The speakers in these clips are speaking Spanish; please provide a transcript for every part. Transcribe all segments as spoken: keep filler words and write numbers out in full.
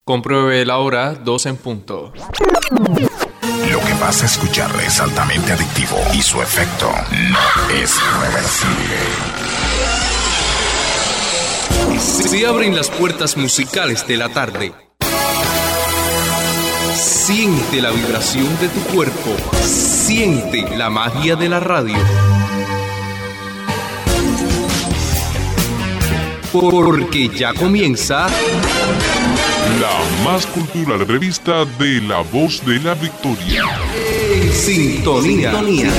Compruebe la hora, dos en punto. Lo que vas a escuchar es altamente adictivo y su efecto no es reversible. Se abren las puertas musicales de la tarde. Siente la vibración de tu cuerpo. Siente la magia de la radio. Porque ya comienza la más cultural revista de La Voz de la Victoria. En sintonía. sintonía.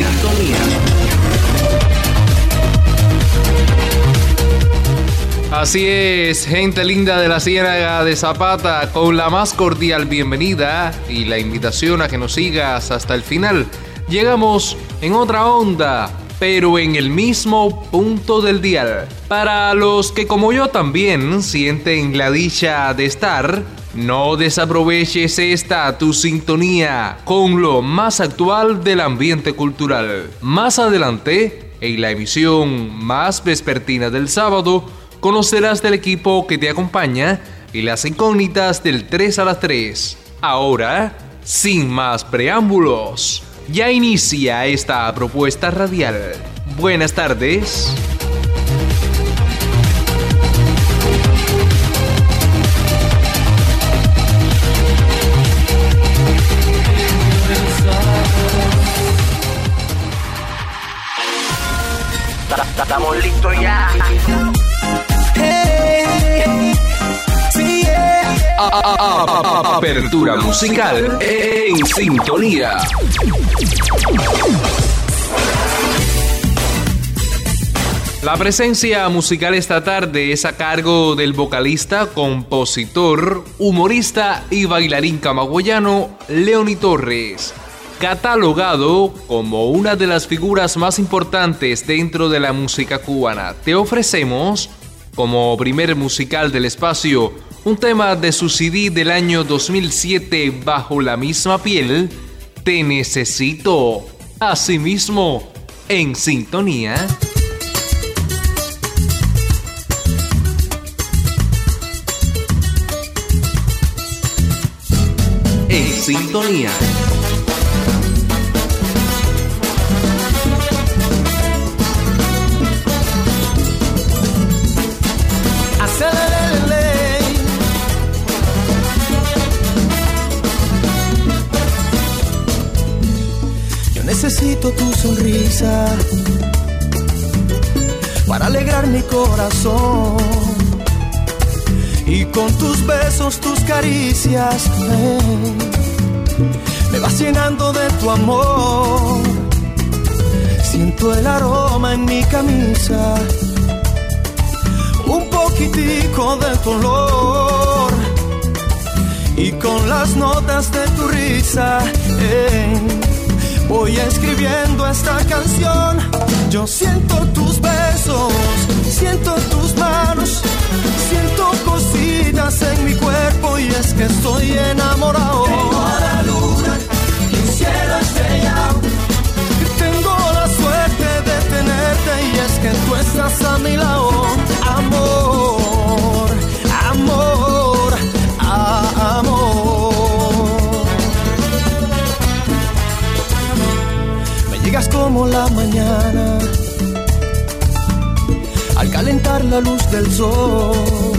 Así es, gente linda de la Ciénaga de Zapata, con la más cordial bienvenida y la invitación a que nos sigas hasta el final. Llegamos en otra onda, pero en el mismo punto del dial. Para los que como yo también sienten la dicha de estar, no desaproveches esta tu sintonía con lo más actual del ambiente cultural. Más adelante, en la emisión más vespertina del sábado, conocerás del equipo que te acompaña y las incógnitas del tres a las tres. Ahora, sin más preámbulos, ya inicia esta propuesta radial. Buenas tardes. Estamos listos ya. Hey, sí, yeah. a, a, a, a, apertura musical en sintonía. La presencia musical esta tarde es a cargo del vocalista, compositor, humorista y bailarín camagüeyano Leoni Torres, catalogado como una de las figuras más importantes dentro de la música cubana. Te ofrecemos, como primer musical del espacio, un tema de su C D del año dos mil siete, Bajo la misma piel, Te necesito. Asimismo, en sintonía. En sintonía. Yo necesito tu sonrisa para alegrar mi corazón, y con tus besos, tus caricias, ven, me vas llenando de tu amor. Siento el aroma en mi camisa, un poquitico de tu olor, y con las notas de tu risa, eh, voy escribiendo esta canción. Yo siento tus besos, siento tus manos, siento cositas en mi cuerpo, y es que estoy enamorado. Tengo la luna y un cielo estrellado. Tengo la suerte de tenerte, y es que tú estás a mi lado. Amor, amor, amor. Me llegas como la mañana al calentar la luz del sol.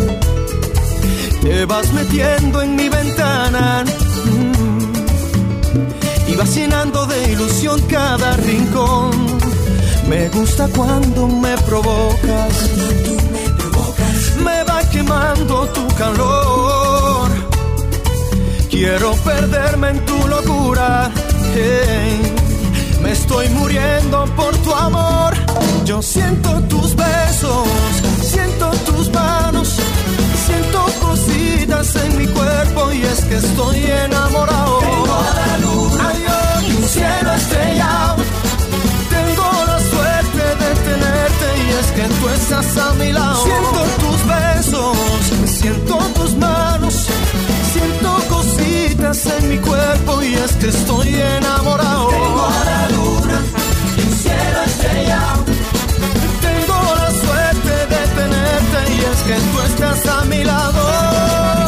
Te vas metiendo en mi ventana, mmm, y vas llenando de ilusión cada rincón. Me gusta cuando me provocas, me va quemando tu calor. Quiero perderme en tu locura, hey, me estoy muriendo por tu amor. Yo siento tus besos, siento tus manos, siento cositas en mi cuerpo, y es que estoy enamorado. Tengo la luna ay, oh, y un cielo estrellado. Tengo la suerte de tenerte, y es que tú estás a mi lado. Siento tus besos, siento tus manos, siento cositas en mi cuerpo, y es que estoy enamorado. Tengo la luna y un cielo estrellado. Tengo la suerte de tenerte, y es que tú estás a mi lado.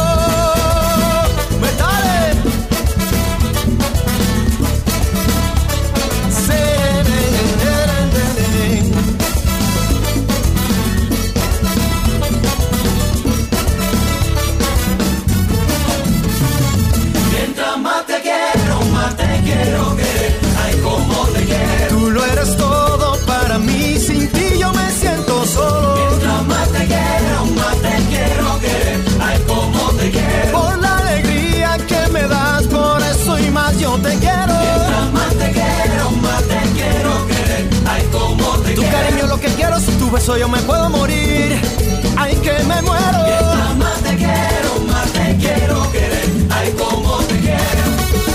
acaso yo me puedo morir. Ay, que me muero. Mientras más te quiero, más te quiero querer. Ay, como te quiero.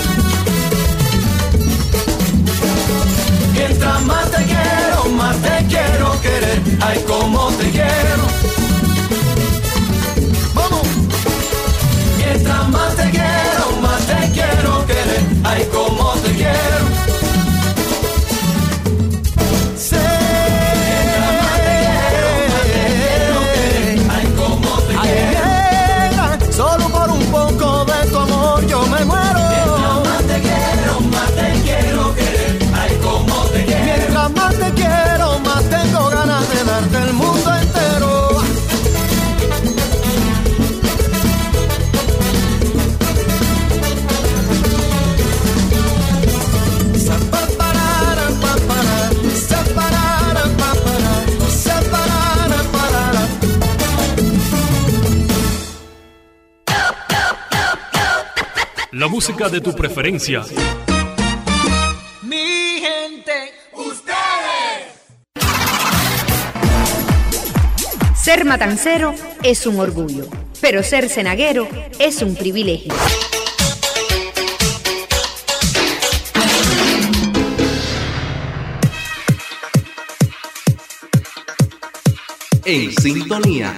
Mientras más te quiero, más te quiero querer. Ay, como te quiero. Vamos. Mientras más te quiero, más te quiero querer. Ay, como te quiero. Solo por un poco de tu amor yo me muero. Mientras más te quiero, más te quiero querer. Ay, como te quiero. Mientras más te quiero, más tengo ganas de darte el mundo entero. Zapaparara, papara, zaparara, papara, zaparara, parara. La música de tu preferencia. Mi gente, ustedes. Ser matancero es un orgullo, pero ser cenaguero es un privilegio. En sintonía.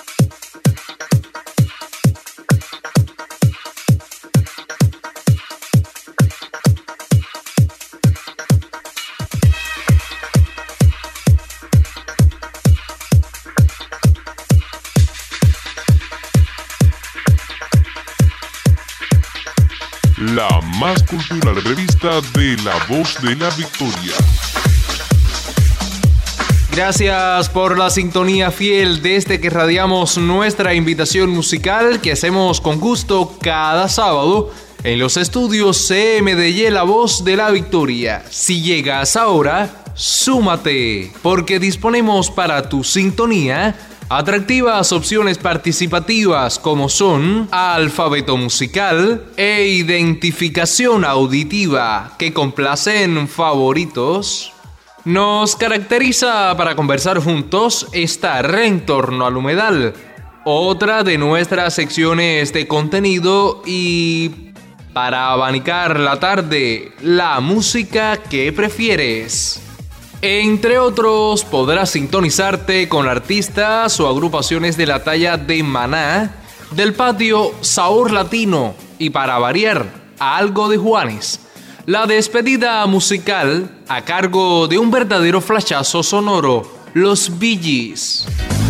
La más cultural revista de La Voz de la Victoria. Gracias por la sintonía fiel desde que radiamos nuestra invitación musical que hacemos con gusto cada sábado en los estudios C M D Y La Voz de la Victoria. Si llegas ahora, súmate, porque disponemos para tu sintonía atractivas opciones participativas como son alfabeto musical e identificación auditiva que complacen favoritos. Nos caracteriza para conversar juntos estar en torno al humedal, otra de nuestras secciones de contenido, y para abanicar la tarde, la música que prefieres. Entre otros, podrás sintonizarte con artistas o agrupaciones de la talla de Maná, del patio Sabor Latino y, para variar, algo de Juanes. La despedida musical a cargo de un verdadero flashazo sonoro, los Bee Gees.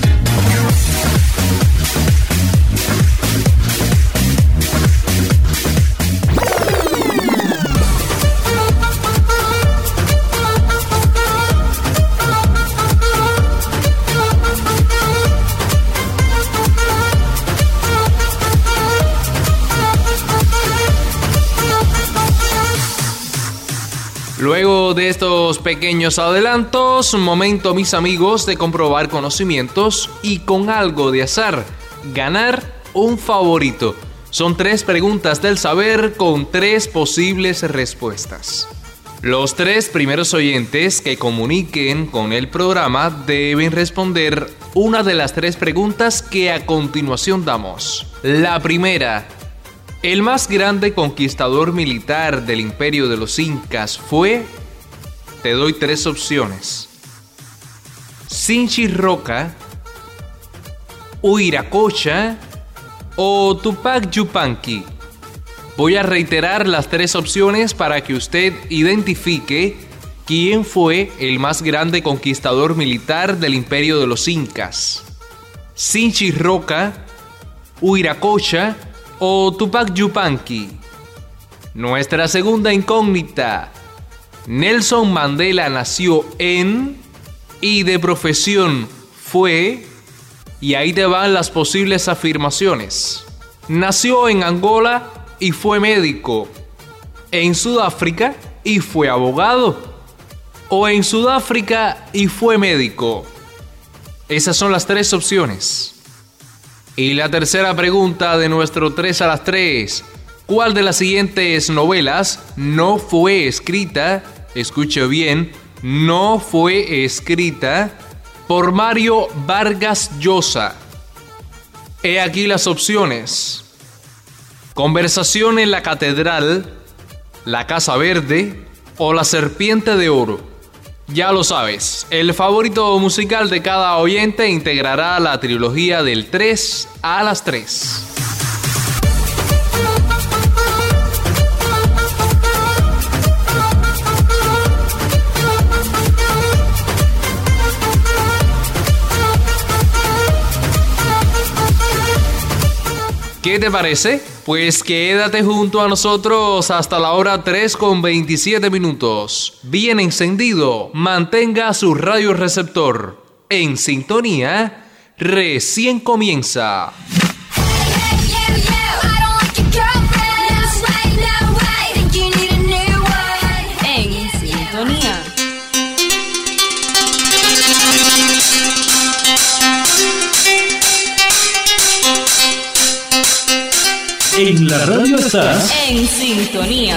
Luego de estos pequeños adelantos, momento, mis amigos, de comprobar conocimientos y, con algo de azar, ganar un favorito. Son tres preguntas del saber con tres posibles respuestas. Los tres primeros oyentes que comuniquen con el programa deben responder una de las tres preguntas que a continuación damos. La primera: ¿el más grande conquistador militar del imperio de los incas fue? Te doy tres opciones: Sinchi Roca, Huiracocha o Tupac Yupanqui. Voy a reiterar las tres opciones para que usted identifique quién fue el más grande conquistador militar del imperio de los incas: Sinchi Roca, Huiracocha o Tupac Yupanqui. Nuestra segunda incógnita: Nelson Mandela nació en y de profesión fue, y ahí te van las posibles afirmaciones. Nació en Angola y fue médico, en Sudáfrica y fue abogado, o en Sudáfrica y fue médico. Esas son las tres opciones. Y la tercera pregunta de nuestro tres a las tres: ¿cuál de las siguientes novelas no fue escrita, escuche bien, no fue escrita por Mario Vargas Llosa. He aquí las opciones: Conversación en la Catedral, La Casa Verde o La Serpiente de Oro. Ya lo sabes, el favorito musical de cada oyente integrará la trilogía del tres a las tres. ¿Qué te parece? Pues quédate junto a nosotros hasta la hora tres con veintisiete minutos. Bien encendido, mantenga su radio receptor en sintonía. Recién comienza. En sintonía. En la radio estás en sintonía.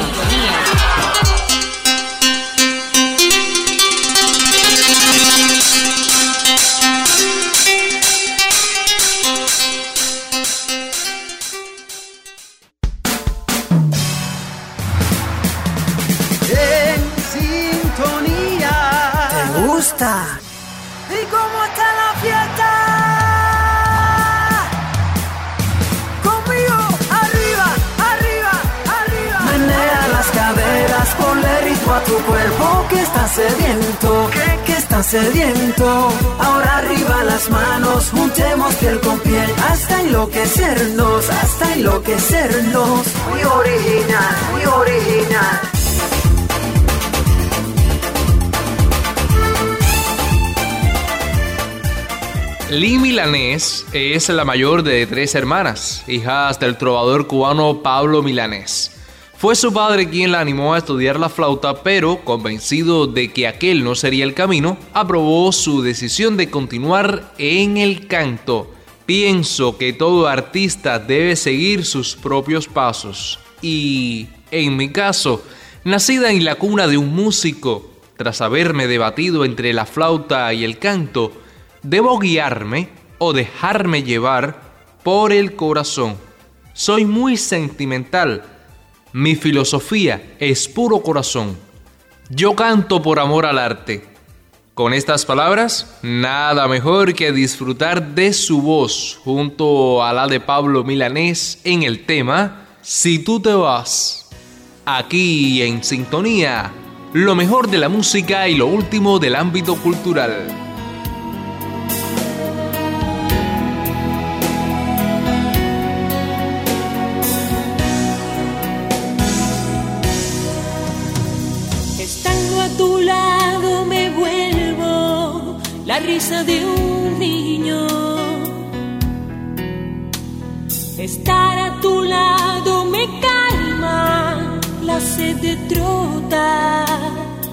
En sintonía. ¿Te gusta? ¿Y cómo está la fiesta? Ponle ritmo a tu cuerpo que está sediento, que, que está sediento. Ahora arriba las manos, juntemos piel con piel, hasta enloquecernos, hasta enloquecernos. Muy original, muy original. Lee Milanés es la mayor de tres hermanas, hijas del trovador cubano Pablo Milanés. Fue su padre quien la animó a estudiar la flauta, pero convencido de que aquel no sería el camino, aprobó su decisión de continuar en el canto. Pienso que todo artista debe seguir sus propios pasos. Y, en mi caso, nacida en la cuna de un músico, tras haberme debatido entre la flauta y el canto, debo guiarme o dejarme llevar por el corazón. Soy muy sentimental. Mi filosofía es puro corazón. Yo canto por amor al arte. Con estas palabras, nada mejor que disfrutar de su voz junto a la de Pablo Milanés en el tema Si tú te vas. Aquí en sintonía, lo mejor de la música y lo último del ámbito cultural. La risa de un niño, estar a tu lado me calma la sed de trotar.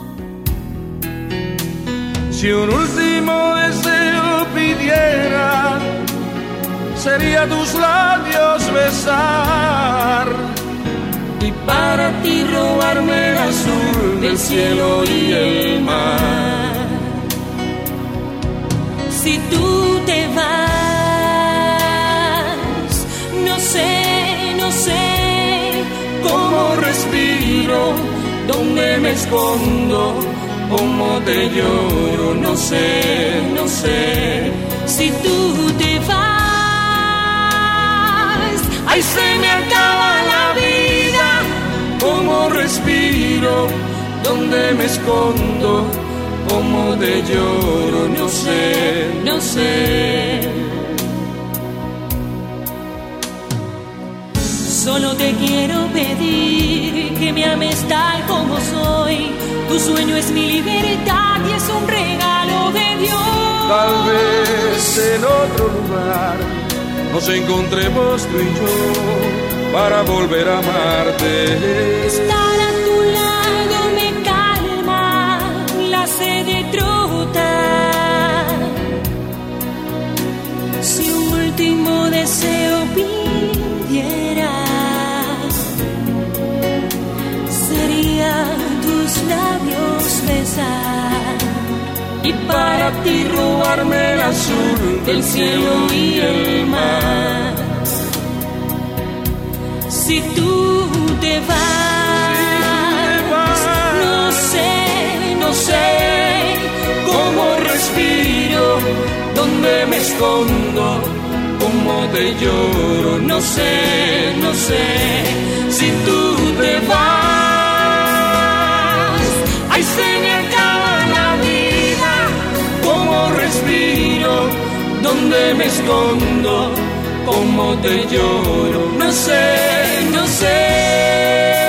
Si un último deseo pidiera, sería tus labios besar, y para ti robarme el azul del cielo y el mar. Si tú te vas, no sé, no sé cómo respiro, dónde me escondo, cómo te lloro, no sé, no sé. Si tú te vas, ay, se me acaba la vida, cómo respiro, dónde me escondo, cómo te lloro, no sé, no sé. Solo te quiero pedir que me ames tal como soy. Tu sueño es mi libertad y es un regalo de Dios. Tal vez en otro lugar nos encontremos tú y yo para volver a amarte. Estar a tu lado me calma la sed de trotar. Si un último deseo pidiera, sería tus labios besar, y para ti robarme el azul del cielo y el mar. Si tú te vas, no sé, no sé cómo respiro, dónde me escondo, cómo te lloro, no sé, no sé. Si tú te vas, ay, se me acaba la vida, cómo respiro, dónde me escondo, cómo te lloro, no sé, no sé.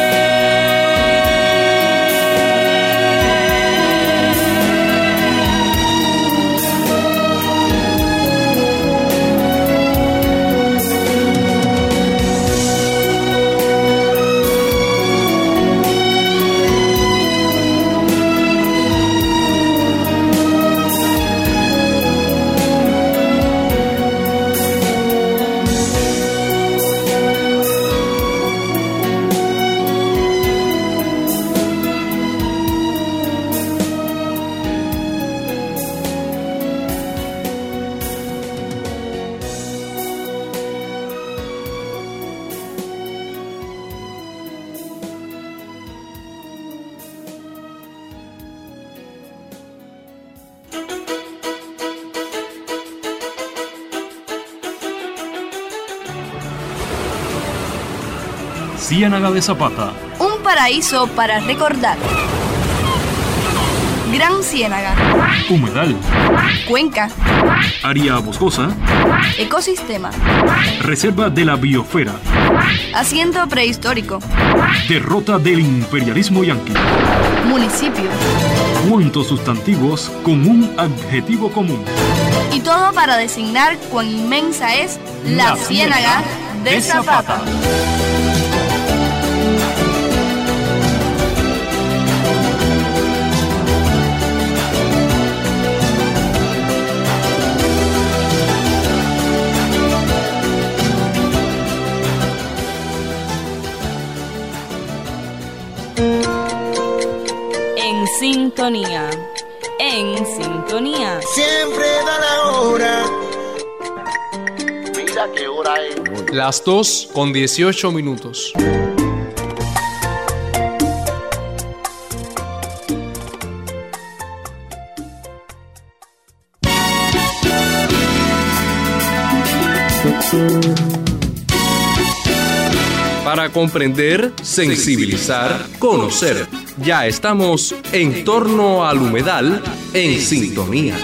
Ciénaga de Zapata. Un paraíso para recordar. Gran Ciénaga. Humedal. Cuenca. Área boscosa. Ecosistema. Reserva de la biosfera. Asiento prehistórico. Derrota del imperialismo yanqui. Municipio. ¿Cuántos sustantivos con un adjetivo común? Y todo para designar cuán inmensa es la, la Ciénaga de, de Zapata. Zapata. En sintonía, en sintonía. Siempre da la hora. Mira qué hora es. Las dos con dieciocho minutos. Para comprender, sensibilizar, conocer. Ya estamos en torno al humedal en sintonía.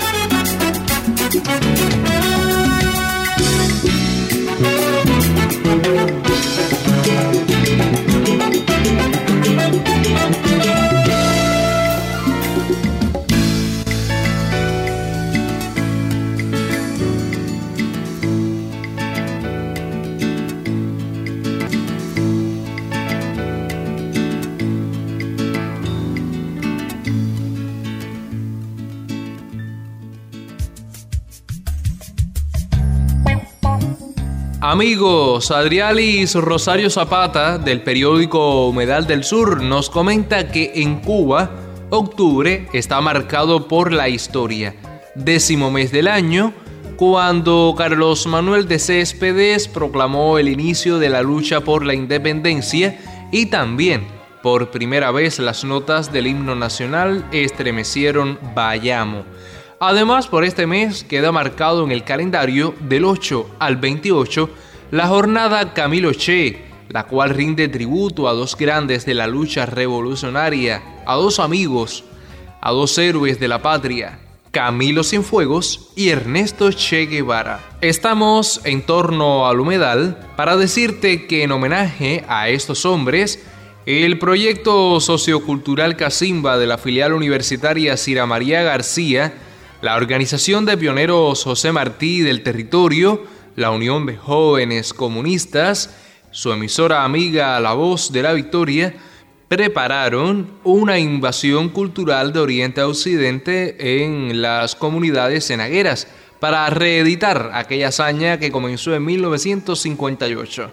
Amigos, Adrialis Rosario Zapata del periódico Humedal del Sur nos comenta que en Cuba, octubre está marcado por la historia. Décimo mes del año, cuando Carlos Manuel de Céspedes proclamó el inicio de la lucha por la independencia y también, por primera vez, las notas del himno nacional estremecieron Bayamo. Además, por este mes queda marcado en el calendario del ocho al veintiocho la jornada Camilo Che, la cual rinde tributo a dos grandes de la lucha revolucionaria, a dos amigos, a dos héroes de la patria, Camilo Cienfuegos y Ernesto Che Guevara. Estamos en torno al humedal para decirte que en homenaje a estos hombres, el proyecto sociocultural Casimba de la filial universitaria Cira María García, la organización de pioneros José Martí del territorio, la Unión de Jóvenes Comunistas, su emisora amiga La Voz de la Victoria, prepararon una invasión cultural de Oriente a Occidente en las comunidades cenagueras para reeditar aquella hazaña que comenzó en mil novecientos cincuenta y ocho.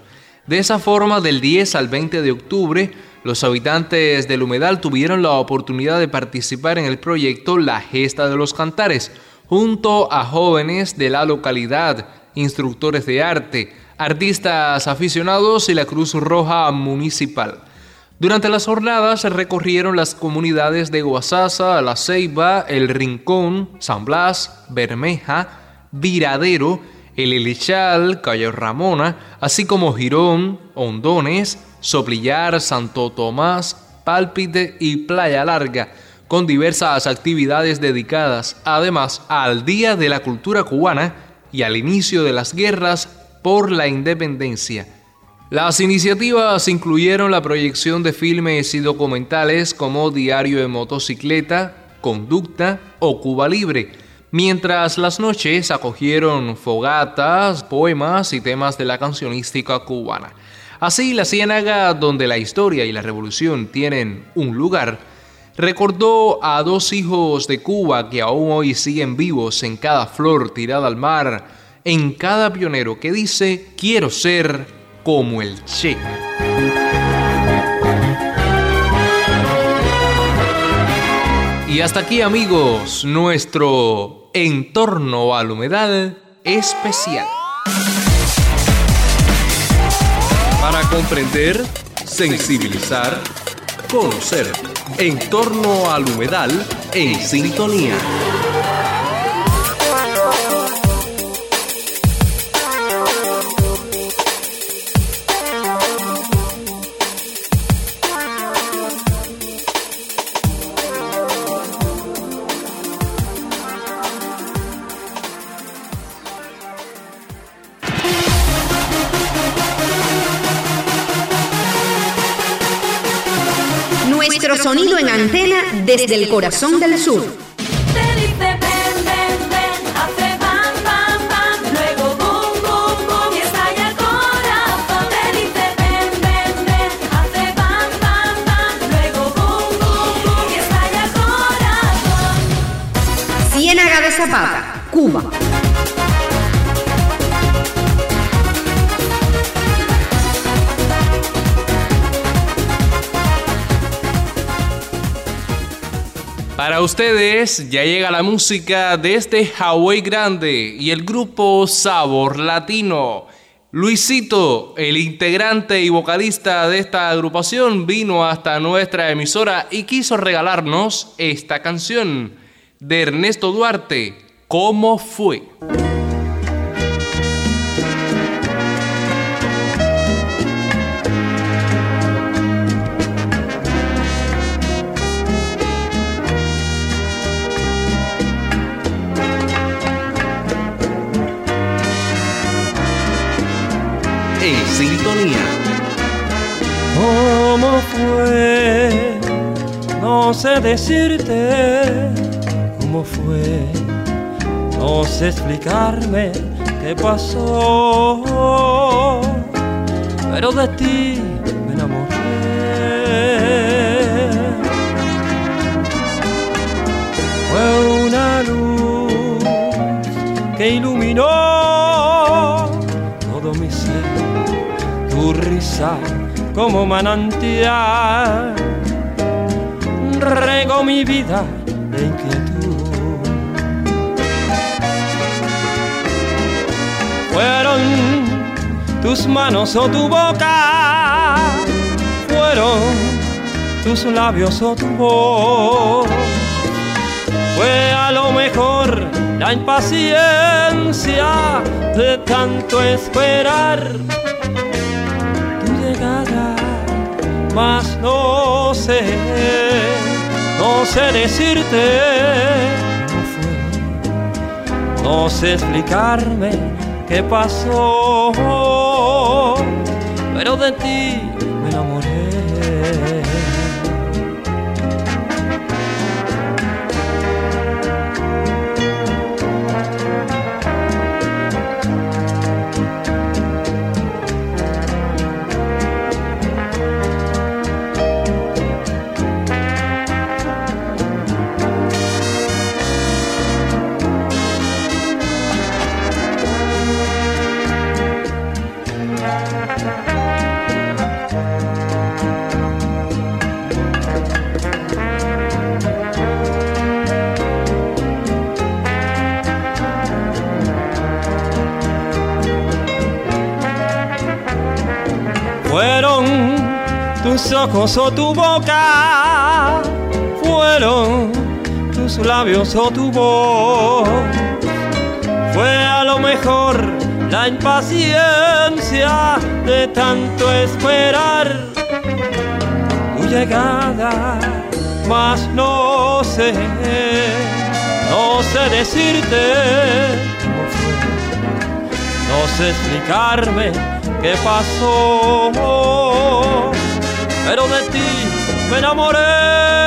De esa forma, del diez al veinte de octubre, los habitantes del Humedal tuvieron la oportunidad de participar en el proyecto La Gesta de los Cantares, junto a jóvenes de la localidad, instructores de arte, artistas aficionados y la Cruz Roja Municipal. Durante las jornadas se recorrieron las comunidades de Guasasa, La Ceiba, El Rincón, San Blas, Bermeja, Viradero, El Ilichal, Cayo Ramona, así como Girón, Hondones, Soplillar, Santo Tomás, Pálpite y Playa Larga, con diversas actividades dedicadas además al Día de la Cultura Cubana y al inicio de las guerras por la independencia. Las iniciativas incluyeron la proyección de filmes y documentales como Diario de Motocicleta, Conducta o Cuba Libre, mientras las noches acogieron fogatas, poemas y temas de la cancionística cubana. Así, la Ciénaga, donde la historia y la revolución tienen un lugar, recordó a dos hijos de Cuba que aún hoy siguen vivos en cada flor tirada al mar, en cada pionero que dice: quiero ser como el Che. Y hasta aquí, amigos, nuestro Entorno al Humedal especial. Para comprender, sensibilizar, conocer. Entorno al Humedal en sintonía. Nuestro sonido en antena desde el corazón del sur. Te dice ven, ven, ven, hace bam, bam, bam, luego boom, boom, boom y estalla el corazón. Te dice ven, ven, ven, hace bam, bam, bam, luego boom, boom, boom y estalla el corazón. Ciénaga de Zapata, Cuba. Para ustedes ya llega la música desde Hawái Grande y el grupo Sabor Latino. Luisito, el integrante y vocalista de esta agrupación, vino hasta nuestra emisora y quiso regalarnos esta canción de Ernesto Duarte, ¿Cómo fue? En sintonía. ¿Cómo fue? No sé decirte cómo fue, no sé explicarme qué pasó, pero de ti me enamoré. Fue una luz que iluminó todo mi ser, tu risa como manantial regó mi vida de inquietud. Fueron tus manos o tu boca, fueron tus labios o tu voz, fue a lo mejor la impaciencia de tanto esperar tu llegada, mas no sé, no sé decirte cómo fue, no sé explicarme qué pasó, pero de ti me enamoré. Fueron tus ojos o tu boca, fueron tus labios o tu voz. Fue a lo mejor la impaciencia de tanto esperar tu llegada, mas no sé, no sé decirte cómo fue, no sé explicarme qué pasó, pero de ti me enamoré.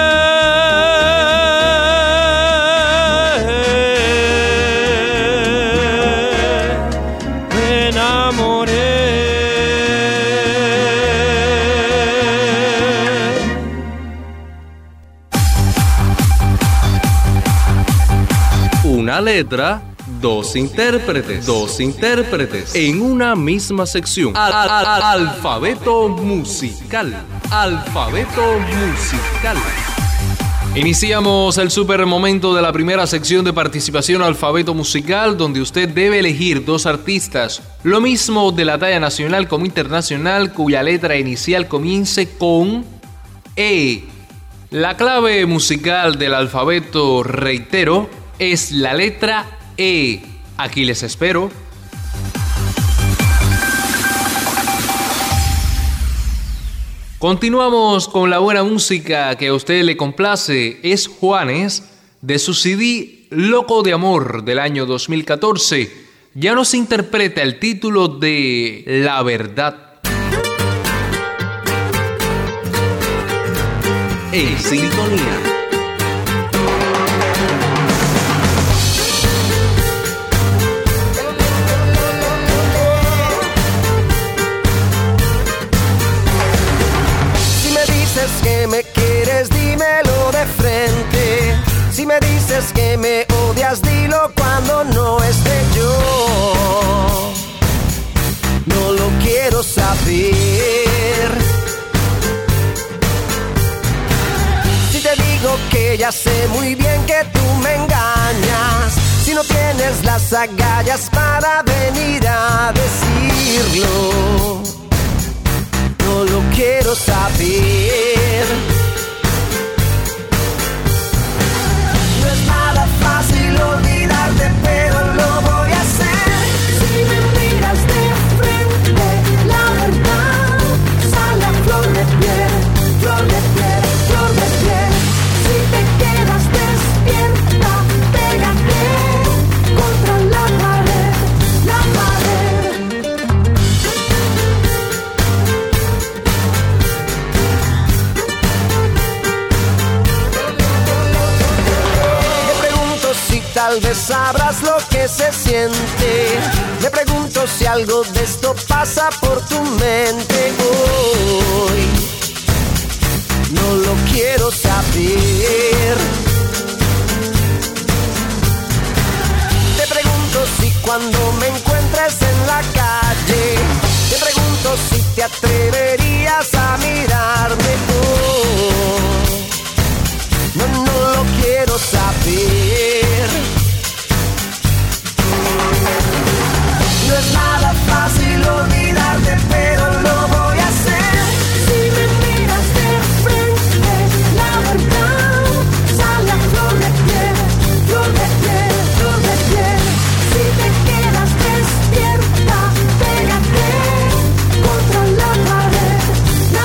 Una letra, dos intérpretes, dos intérpretes en una misma sección. Al, al, al, alfabeto musical, alfabeto musical. Iniciamos el super momento de la primera sección de participación alfabeto musical, donde usted debe elegir dos artistas, lo mismo de la talla nacional como internacional, cuya letra inicial comience con E. La clave musical del alfabeto, reitero, es la letra E. Aquí les espero. Continuamos con la buena música que a usted le complace. Es Juanes, de su C D Loco de Amor del año dos mil catorce. Ya nos interpreta el título de La Verdad. En sintonía. Que me quieres, dímelo de frente. Si me dices que me odias, dilo cuando no esté yo. No lo quiero saber. Si te digo que ya sé muy bien que tú me engañas, si no tienes las agallas para venir a decirlo, no lo quiero saber. No es nada fácil olvidarte, pero lo voy a hacer. Si me miras de frente, la verdad sale a flor de piel, flor de piel, flor de piel. Si te quedas despierta, pégate contra la pared, la pared. Tal vez sabrás lo que se siente. Me pregunto si algo de esto pasa por tu mente hoy. No lo quiero saber. Te pregunto si cuando me encuentres en la calle, te pregunto si te atreverías a mirarme hoy. No, no lo quiero saber. No es nada fácil olvidarte, pero lo voy a hacer. Si me miras de frente, la verdad sale a flor de piel, flor de piel, flor de piel. Si te quedas despierta, pégate contra la pared, la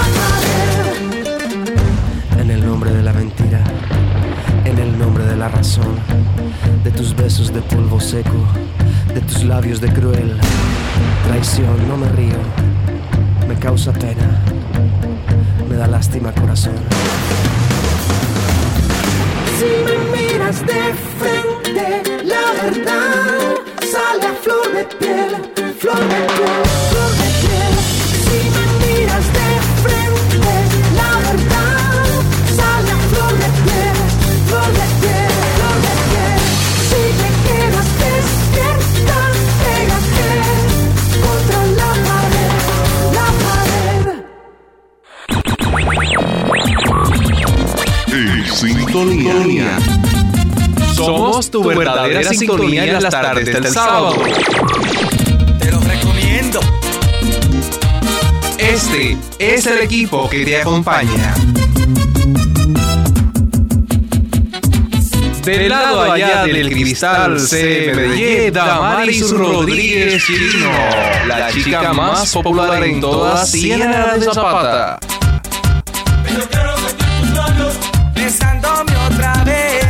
pared. En el nombre de la mentira, en el nombre de la razón, de tus besos de polvo seco, de tus labios de cruel traición, no me río, me causa pena, me da lástima corazón. Si me miras de frente, la verdad sale a flor de piel, flor de piel, flor de piel. Si me miras de frente, la verdad sale a flor de piel, flor de piel, flor de piel. Si te quedas despierta, pégate contra la pared, la pared. En sintonía. Somos tu verdadera sintonía en las tardes del sábado. Te lo recomiendo. En Este es el equipo que te acompaña. Del lado allá del cristal se me Damaris Rodríguez Chirino, la chica más popular en toda Ciénaga de Zapata. Pero quiero sentir tus labios besándome otra vez.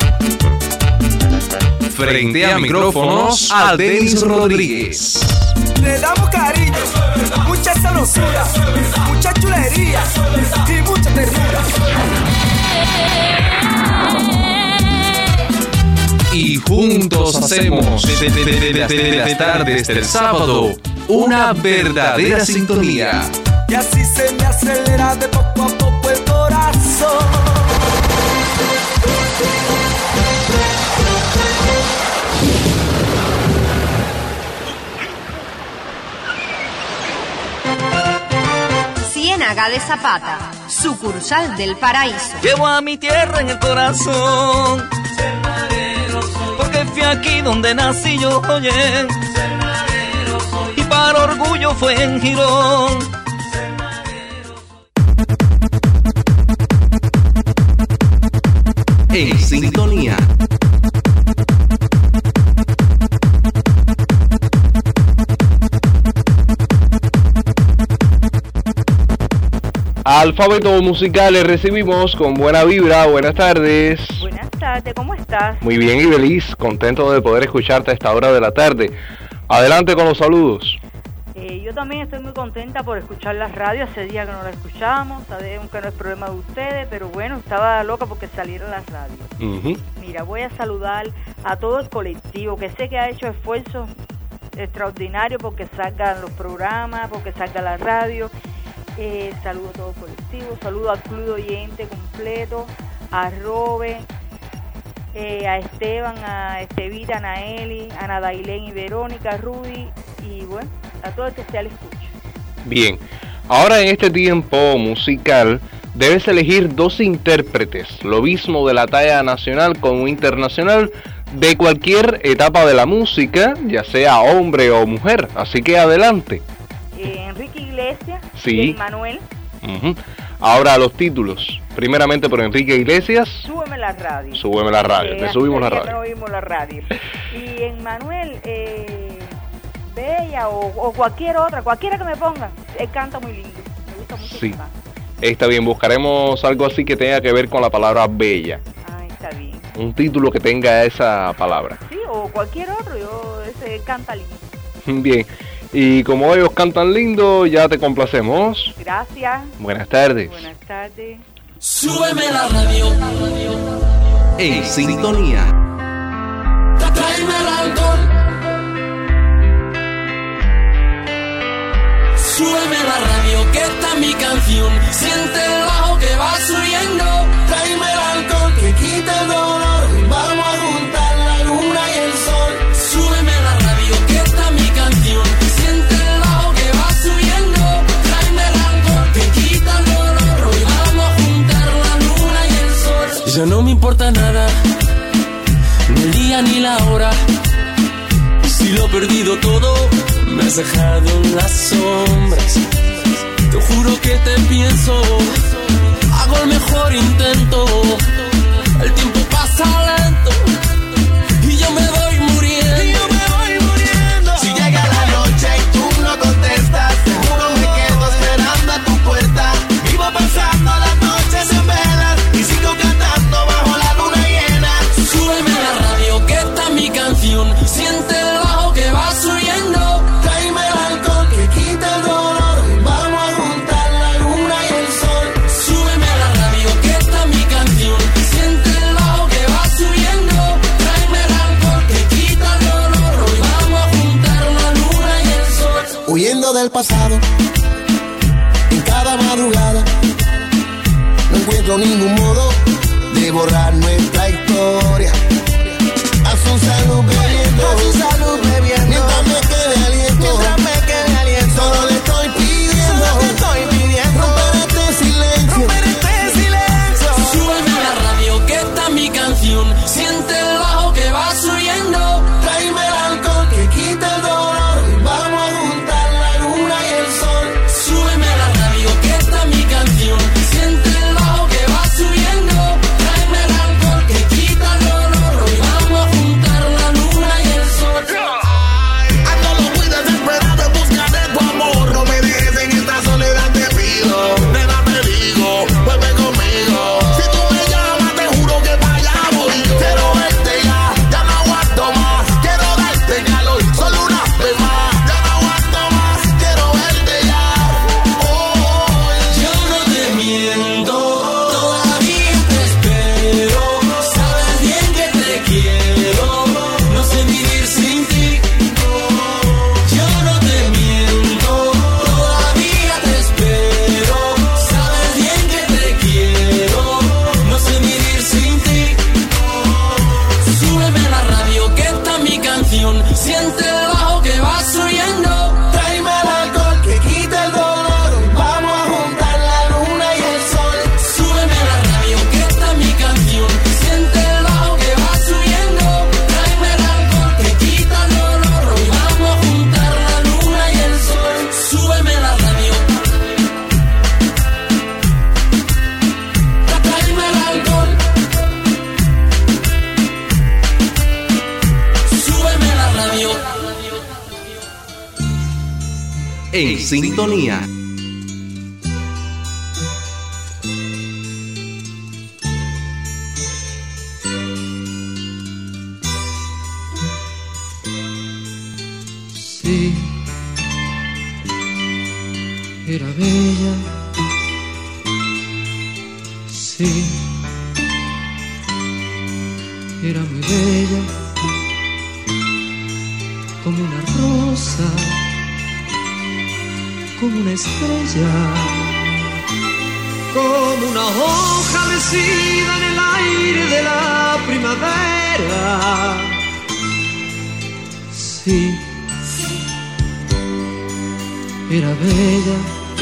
Frente a micrófonos a Denis Rodríguez. Le damos cariño, mucha sabrosura, mucha chulería y mucha ternura. Y juntos hacemos desde las tardes del sábado una verdadera sintonía. Y así se me acelera de poco a poco el corazón. Ciénaga de Zapata, sucursal del paraíso. Llevo a mi tierra en el corazón, porque fui aquí donde nací yo, oye, y para orgullo fue en Girón. En sintonía. Alfabeto musical, le recibimos con buena vibra. Buenas tardes. Buenas tardes, ¿cómo estás? Muy bien y feliz, contento de poder escucharte a esta hora de la tarde. Adelante con los saludos. Eh, yo también estoy muy contenta por escuchar la radio, hace días que no la escuchábamos, sabemos que no es problema de ustedes, pero bueno, estaba loca porque salieron las radios. Uh-huh. Mira, voy a saludar a todo el colectivo, que sé que ha hecho esfuerzos extraordinarios porque salgan los programas, porque salga la radio. Eh, saludo a todo el colectivo, saludo al club de oyente completo, a Robe, eh, a Esteban, a Estevita, a Naeli, a Nadailén y Verónica, a Rudy y bueno, a todo el que sea al escucho. Bien, ahora en este tiempo musical debes elegir dos intérpretes, lo mismo de la talla nacional como internacional, de cualquier etapa de la música, ya sea hombre o mujer, así que adelante. Eh, Enrique Iglesias, sí. Y Manuel. Uh-huh. Ahora los títulos. Primeramente por Enrique Iglesias. Súbeme la radio. Súbeme la radio. Eh, Te subimos la radio. No oímos la radio. Y en Manuel, eh, Bella o, o cualquier otra, cualquiera que me ponga. Él canta muy lindo. Me gusta mucho. Sí. Está bien, buscaremos algo así que tenga que ver con la palabra bella. Ah, está bien. Un título que tenga esa palabra. Sí, o cualquier otro. Yo, ese canta lindo. Bien. Y como ellos cantan lindo, ya te complacemos. Gracias. Buenas tardes. Buenas tardes. Súbeme la radio. En sintonía. Tráeme el alcohol. Súbeme la radio, que esta es mi canción. Siente el bajo que va subiendo. Tráeme el alcohol que quita el dolor. Vamos a juntar la luna y el sol. Súbeme la radio, que esta es mi canción. Siente el bajo que va subiendo. Tráeme el alcohol que quita el dolor. Hoy vamos a juntar la luna y el sol. Ya no me importa nada, ni el día ni la hora. Si lo he perdido todo, me has dejado en las sombras. Te juro que te pienso, hago el mejor intento. El tiempo pasa lento y yo me voy muriendo. Y yo me voy muriendo. Si llega la noche y tú no contestas, seguro me quedo esperando a tu puerta. Vivo pasando las noches en velas y sigo cantando bajo la luna llena. Súbeme la radio, que esta es mi canción. Siente el bajo que va subiendo. Tráeme el alcohol que quita el dolor. Vamos a juntar la luna y el sol. Súbeme la radio, que esta es mi canción. Siente el bajo que va subiendo. Tráeme el alcohol que quita el dolor. Hoy vamos a juntar la luna y el sol. Huyendo del pasado, en cada madrugada, no encuentro ningún modo de borrar nuestra historia. A su salud bebiendo, a su salud bebiendo, mientras me quede aliento, mientras me quede aliento, solo le estoy pidiendo, solo le estoy pidiendo, romper este silencio, romper este silencio. Súbeme la radio, que esta es mi canción. Siente el bajo que va subiendo. Tráeme el alcohol que quita el dolor. Vamos a juntar la luna y el sol. Súbeme la En Sintonía. Sí, era bella, sí, era muy bella, como una rosa, como una estrella, como una hoja mecida en el aire de la primavera. Sí, era bella,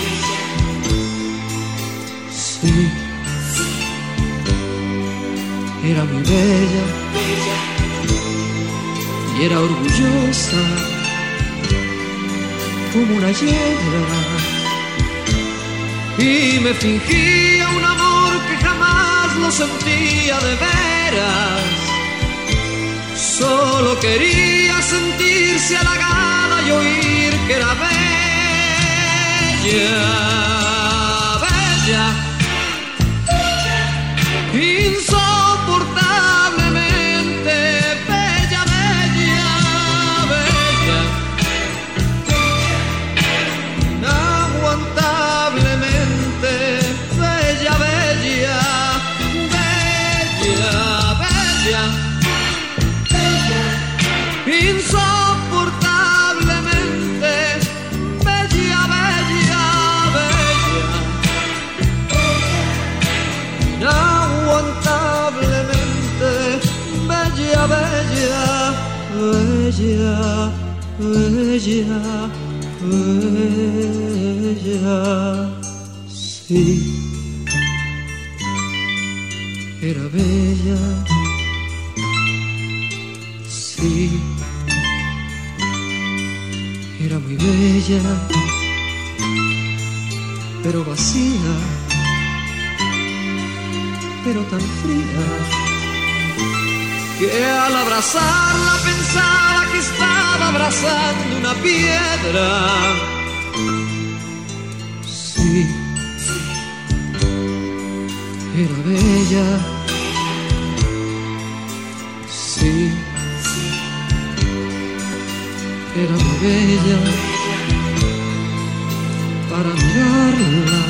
sí, era muy bella y era orgullosa como una hiedra, y me fingía un amor que jamás lo sentía de veras. Solo quería sentirse halagada y oír que era bella. Bella, bella, insoportablemente bella, bella, bella, inaguantablemente bella, bella, bella, bella, bella, insoportablemente bella, bella, bella, inaguantablemente bella, bella, bella, bella, bella. Sí, era bella, sí, era muy bella, pero vacía, pero tan fría, que al abrazarla pensaba que estaba abrazando una piedra. Sí, era bella, sí, era muy bella, para mirarla,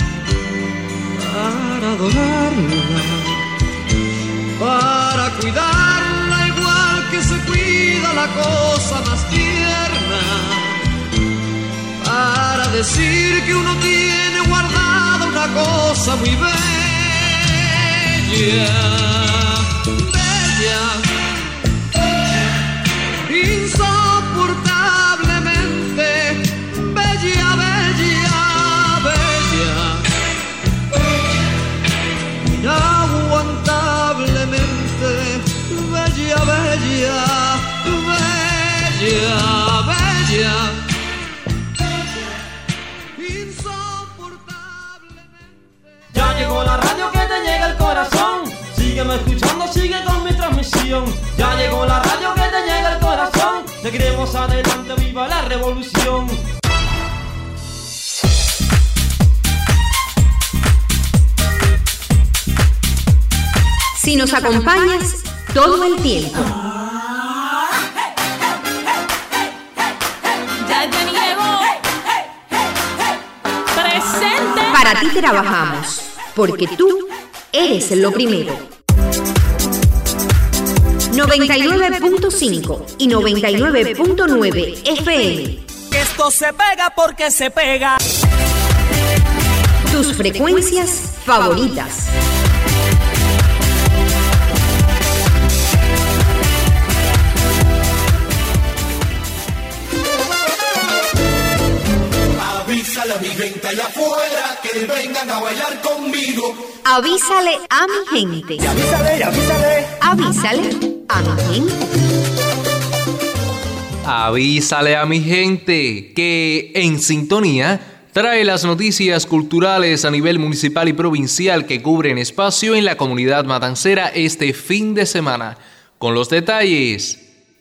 para adorarla, para cuidarla igual que se cuida la cosa más tierna, para decir que uno tiene guardada una cosa muy bella, bella, insoportablemente bella, bella, bella, inaguantablemente bella, bella, bella, bella, insoportablemente. Ya llegó la radio que te llega al corazón. Sígueme escuchando, sigue con mi transmisión. Ya llegó la radio que te llega al corazón. Seguiremos adelante, viva la revolución. Si nos acompañas todo el tiempo. Ya llegó. Presente. Para ti trabajamos, porque tú eres lo primero. noventa y nueve punto cinco y noventa y nueve punto nueve F M. Esto se pega porque se pega. Tus frecuencias favoritas. Avísale a mi gente allá afuera que vengan a bailar conmigo. Avísale a mi gente. Y avísale, avísale. Avísale a mi gente. Avísale a mi gente que En Sintonía trae las noticias culturales a nivel municipal y provincial que cubren espacio en la comunidad matancera este fin de semana. Con los detalles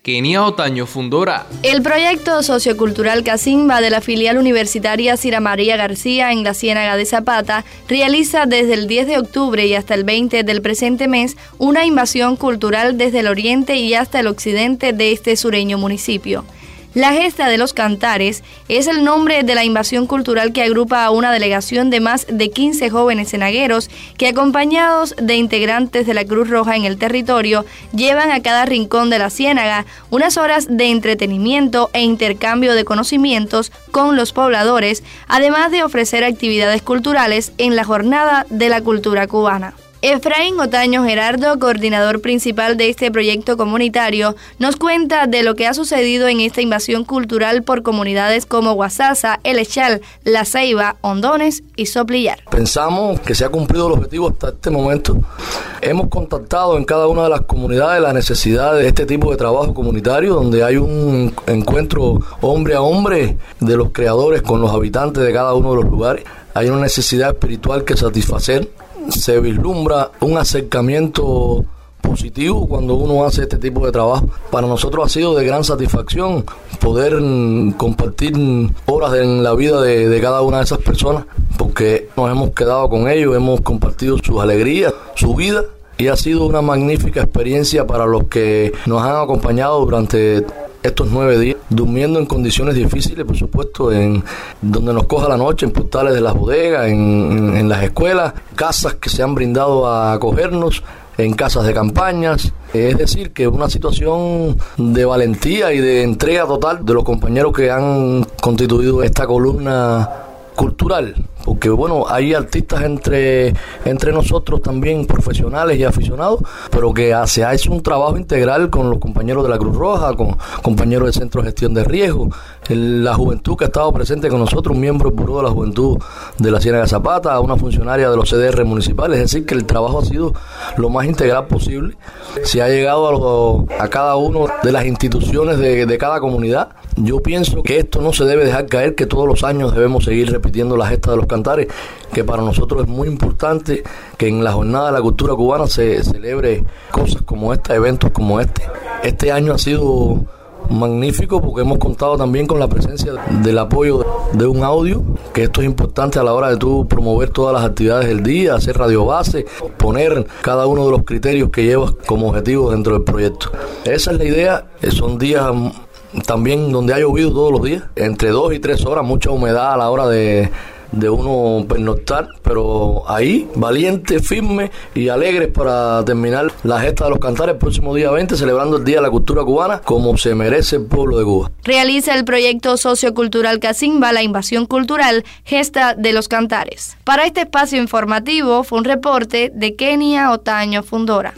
Kenia Otaño Fundora. El proyecto sociocultural Casimba de la filial universitaria Cira María García en la Ciénaga de Zapata realiza desde el diez de octubre y hasta el veinte del presente mes una invasión cultural desde el oriente y hasta el occidente de este sureño municipio. La Gesta de los Cantares es el nombre de la invasión cultural que agrupa a una delegación de más de quince jóvenes cenagueros que, acompañados de integrantes de la Cruz Roja en el territorio, llevan a cada rincón de la ciénaga unas horas de entretenimiento e intercambio de conocimientos con los pobladores, además de ofrecer actividades culturales en la Jornada de la Cultura Cubana. Efraín Otaño Gerardo, coordinador principal de este proyecto comunitario, nos cuenta de lo que ha sucedido en esta invasión cultural por comunidades como Guasasa, El Echal, La Ceiba, Hondones y Soplillar. Pensamos que se ha cumplido el objetivo hasta este momento. Hemos contactado en cada una de las comunidades la necesidad de este tipo de trabajo comunitario, donde hay un encuentro hombre a hombre de los creadores con los habitantes de cada uno de los lugares. Hay una necesidad espiritual que satisfacer. Se vislumbra un acercamiento positivo cuando uno hace este tipo de trabajo. Para nosotros ha sido de gran satisfacción poder compartir horas en la vida de, de cada una de esas personas, porque nos hemos quedado con ellos, hemos compartido sus alegrías, su vida, y ha sido una magnífica experiencia para los que nos han acompañado durante estos nueve días, durmiendo en condiciones difíciles, por supuesto, en donde nos coja la noche, en portales de las bodegas, en, en, en las escuelas, casas que se han brindado a acogernos, en casas de campañas. Es decir, que una situación de valentía y de entrega total de los compañeros que han constituido esta columna cultural, porque bueno, hay artistas entre, entre nosotros también, profesionales y aficionados, pero que se ha hecho un trabajo integral con los compañeros de la Cruz Roja, con compañeros del Centro de Gestión de Riesgo, la juventud que ha estado presente con nosotros, un miembro del Buró de la Juventud de la Ciénaga de Zapata, una funcionaria de los C D R municipales. Es decir, que el trabajo ha sido lo más integral posible. Se ha llegado a, lo, a cada una de las instituciones de, de cada comunidad. Yo pienso que esto no se debe dejar caer, que todos los años debemos seguir repitiendo la Gesta de los Cantares, que para nosotros es muy importante que en la Jornada de la Cultura Cubana se celebre cosas como esta, eventos como este. Este año ha sido magnífico porque hemos contado también con la presencia del apoyo de un audio, que esto es importante a la hora de tú promover todas las actividades del día, hacer radiobase, poner cada uno de los criterios que llevas como objetivo dentro del proyecto. Esa es la idea. Son días también donde ha llovido todos los días, entre dos y tres horas, mucha humedad a la hora de, de uno pernoctar, pero ahí, valientes, firmes y alegres para terminar la Gesta de los Cantares el próximo día veinte, celebrando el Día de la Cultura Cubana como se merece el pueblo de Cuba. Realiza el proyecto sociocultural Casimba la invasión cultural Gesta de los Cantares. Para este espacio informativo fue un reporte de Kenia Otaño Fundora.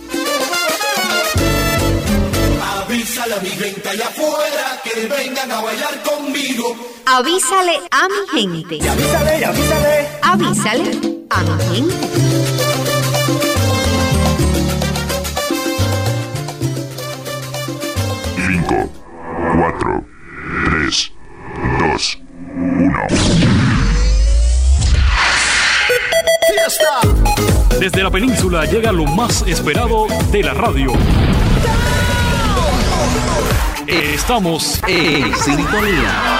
Avísale a mi gente allá afuera que vengan a bailar conmigo. Avísale a mi gente. Y avísale, y avísale. Avísale a mi gente. Cinco, cuatro, tres, dos, uno. ¡Fiesta! Desde la península llega lo más esperado de la radio. Estamos en sintonía.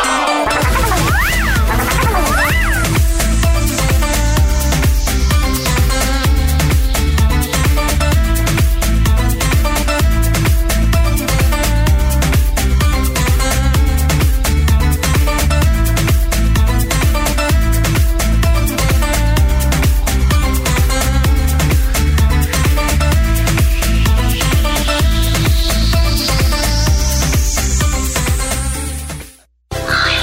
I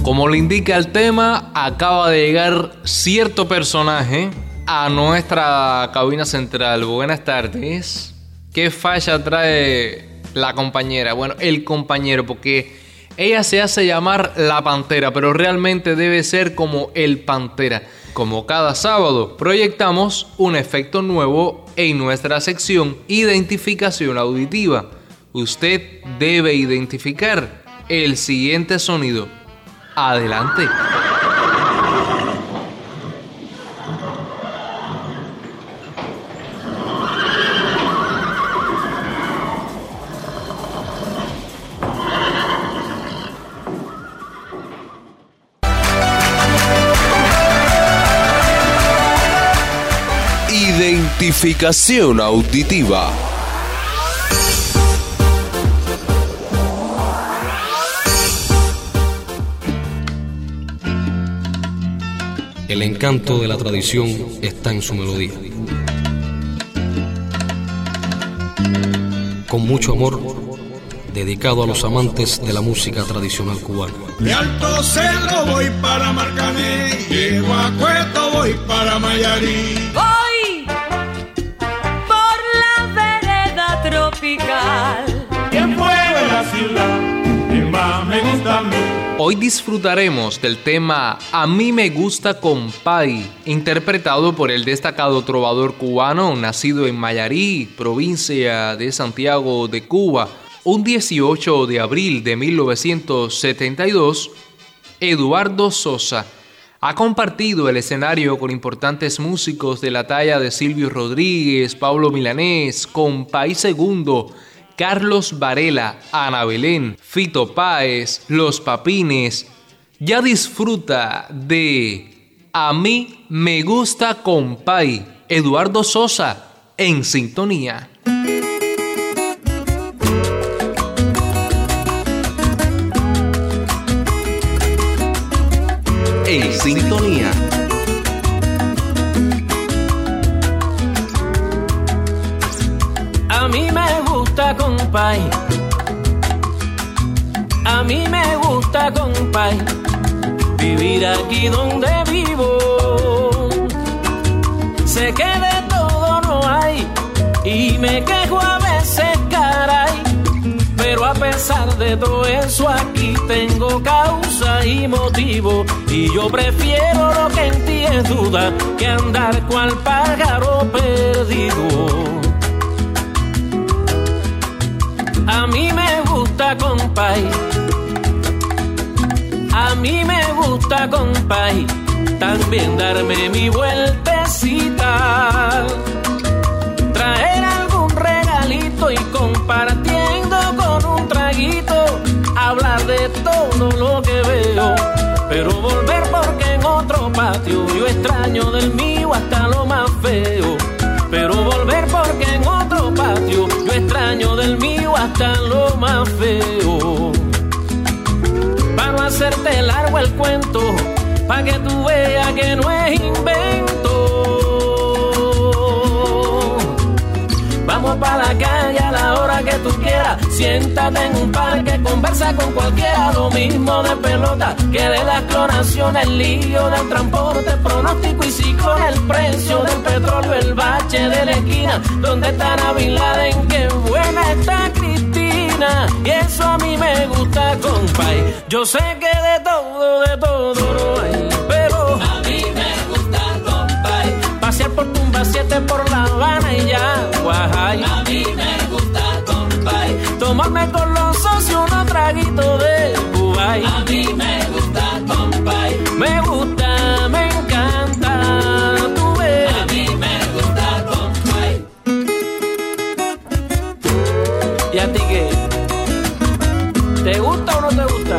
Como le indica el tema, acaba de llegar cierto personaje a nuestra cabina central. Buenas tardes. ¿Qué falla trae la compañera? Bueno, el compañero, porque ella se hace llamar la Pantera, pero realmente debe ser como el Pantera. Como cada sábado, proyectamos un efecto nuevo en nuestra sección Identificación Auditiva. Usted debe identificar el siguiente sonido. Adelante. Identificación auditiva. El encanto de la tradición está en su melodía. Con mucho amor, dedicado a los amantes de la música tradicional cubana. De Alto Cerro voy para Marcané, llego a Cueto voy para Mayarí. Voy por la vereda tropical. ¿Quién mueve la ciudad? ¿Quién más me gusta a mí? Hoy disfrutaremos del tema A mí me gusta compay, interpretado por el destacado trovador cubano nacido en Mayarí, provincia de Santiago de Cuba, un dieciocho de abril de mil novecientos setenta y dos. Eduardo Sosa ha compartido el escenario con importantes músicos de la talla de Silvio Rodríguez, Pablo Milanés, Compay Segundo, Carlos Varela, Ana Belén, Fito Páez, Los Papines. Ya disfruta de A mí me gusta compay. Eduardo Sosa en sintonía. En sintonía. A mí me gusta compay, a mí me gusta compay, vivir aquí donde vivo. Sé que de todo no hay y me quejo a veces, caray, pero a pesar de todo eso aquí tengo causa y motivo, y yo prefiero lo que en ti es duda que andar cual pájaro perdido. A mí me gusta compay, a mí me gusta compay, también darme mi vueltecita, traer algún regalito y compartiendo con un traguito, hablar de todo lo que veo, pero volver porque en otro patio yo extraño del mío hasta lo más feo. Pero volver porque en otro patio yo extraño del mío hasta lo más feo. Para no hacerte largo el cuento, pa' que tú veas que no es invento. Vamos pa' la calle a la hora que tú quieras, siéntate en un parque, conversa con cualquiera, lo mismo de pelota que de las clonaciones, el lío del transporte, pronóstico y ciclón, el precio del petróleo, el bache de la esquina, donde está Bin Laden, qué buena está Cristina, y eso a mí me gusta, compay. Yo sé que de todo, de todo no hay, pero a mí me gusta, compay. Pasear por Tumba siete, por La Habana y ya, Guajay. A mí me gusta, compay. Tomarme con los socios unos traguitos de Cubay. A mí me gusta, compay. Me gusta, me encanta, tú ves. A mí me gusta, compay. ¿Y a ti qué? ¿Te gusta o no te gusta?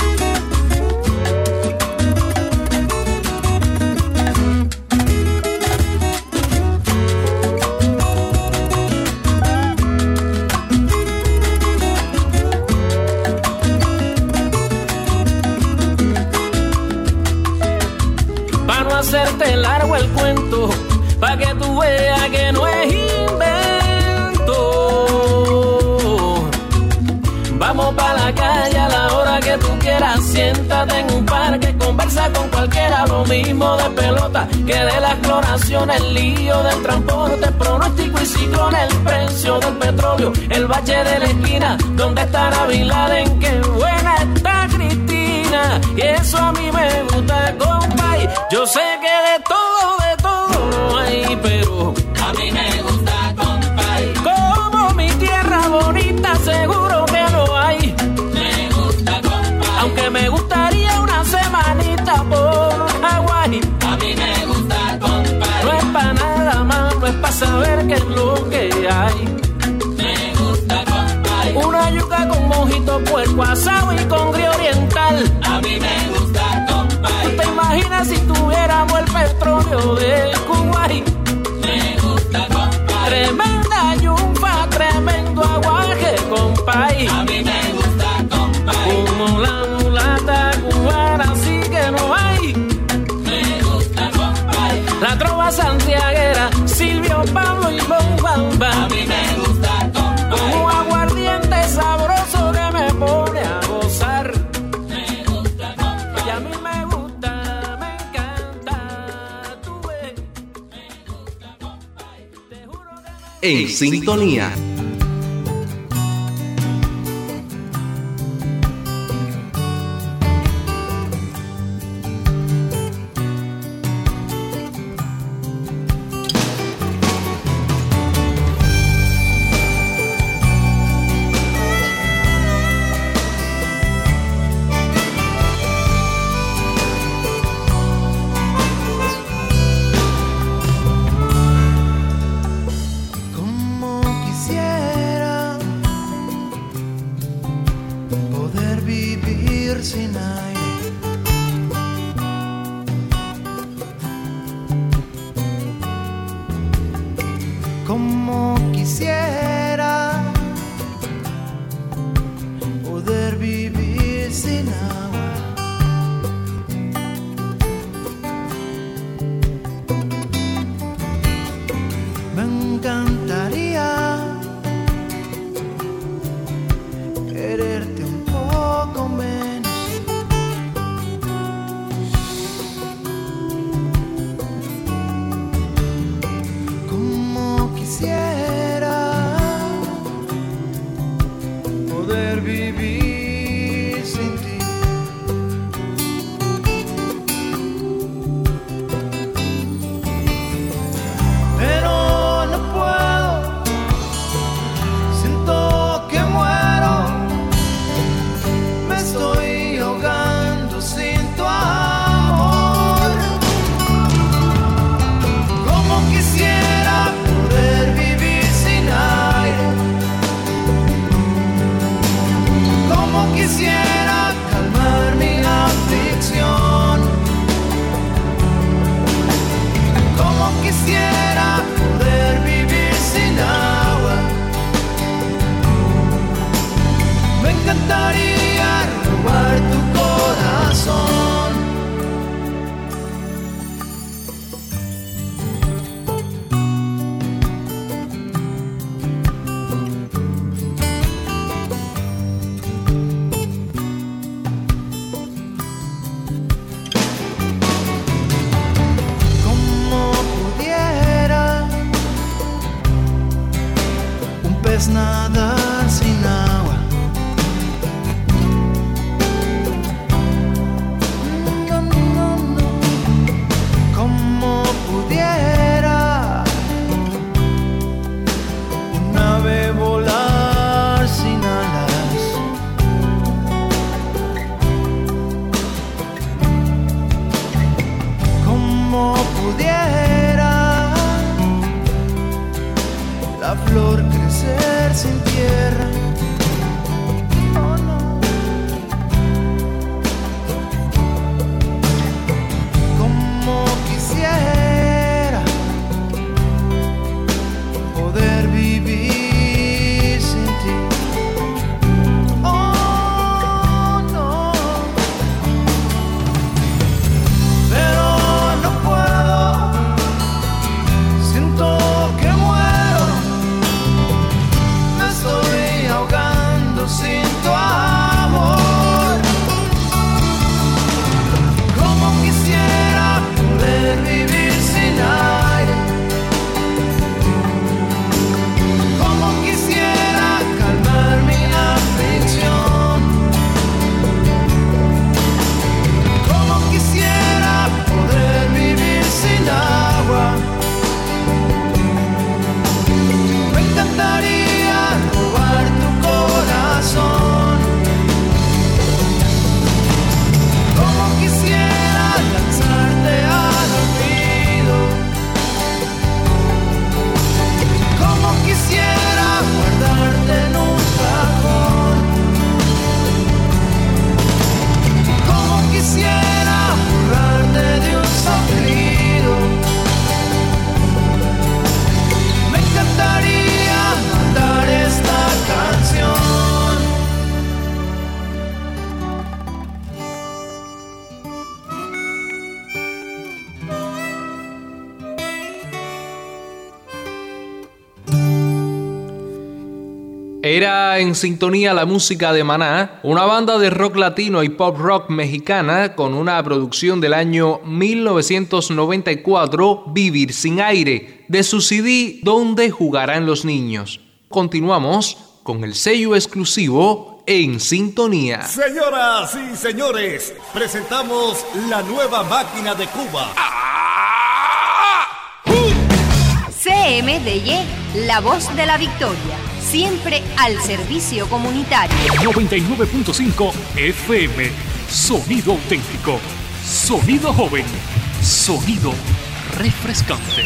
Hacerte largo el cuento, pa' que tú veas que no es invento. Vamos pa' la calle a la hora que tú quieras, quiera, siéntate en un parque, conversa con cualquiera, lo mismo de pelota que de las clonaciones, el lío del transporte, pronóstico y ciclón, el precio del petróleo, el bache de la esquina, ¿dónde estará Bin Laden? Qué buena está Cristina, y eso a mí me gusta, compay. Yo sé que de todo, de todo no hay, pero a mí me gusta, compay. Como mi tierra bonita, seguro que no hay. Me gusta, compay. Aunque me gustaría una semanita por Hawái. A mí me gusta, compay. No es pa' nada más, no es pa' saber qué es lo que hay. Me gusta, compay. Una yuca con mojito, puerco asado y con gris oriental. A mí me gusta, compay. ¿Tú te imaginas si tuviéramos el petróleo de Kuwait? Me gusta, compay. Tremenda yuca, tremendo aguaje, compay. A mí me gusta, compay. Como la mulata cubana sí que no hay. Me gusta, compay. La trova santiaguera, Silvio, Pablo y Bombamba. A mí me gusta, compay. Como aguardiente sabroso que me pone a gozar. Me gusta, compay. Y a mí me gusta, me encanta, tú ves. Me gusta, compay. Te juro que me... En sintonía. Nadar sin agua, Era En Sintonía la música de Maná, una banda de rock latino y pop rock mexicana con una producción del año mil novecientos noventa y cuatro, Vivir sin aire, de su C D Donde jugarán los niños. Continuamos con el sello exclusivo En Sintonía. Señoras y señores, presentamos la nueva máquina de Cuba. C M D Y, la voz de la victoria. Siempre al servicio comunitario. noventa y nueve punto cinco F M. Sonido auténtico. Sonido joven. Sonido refrescante.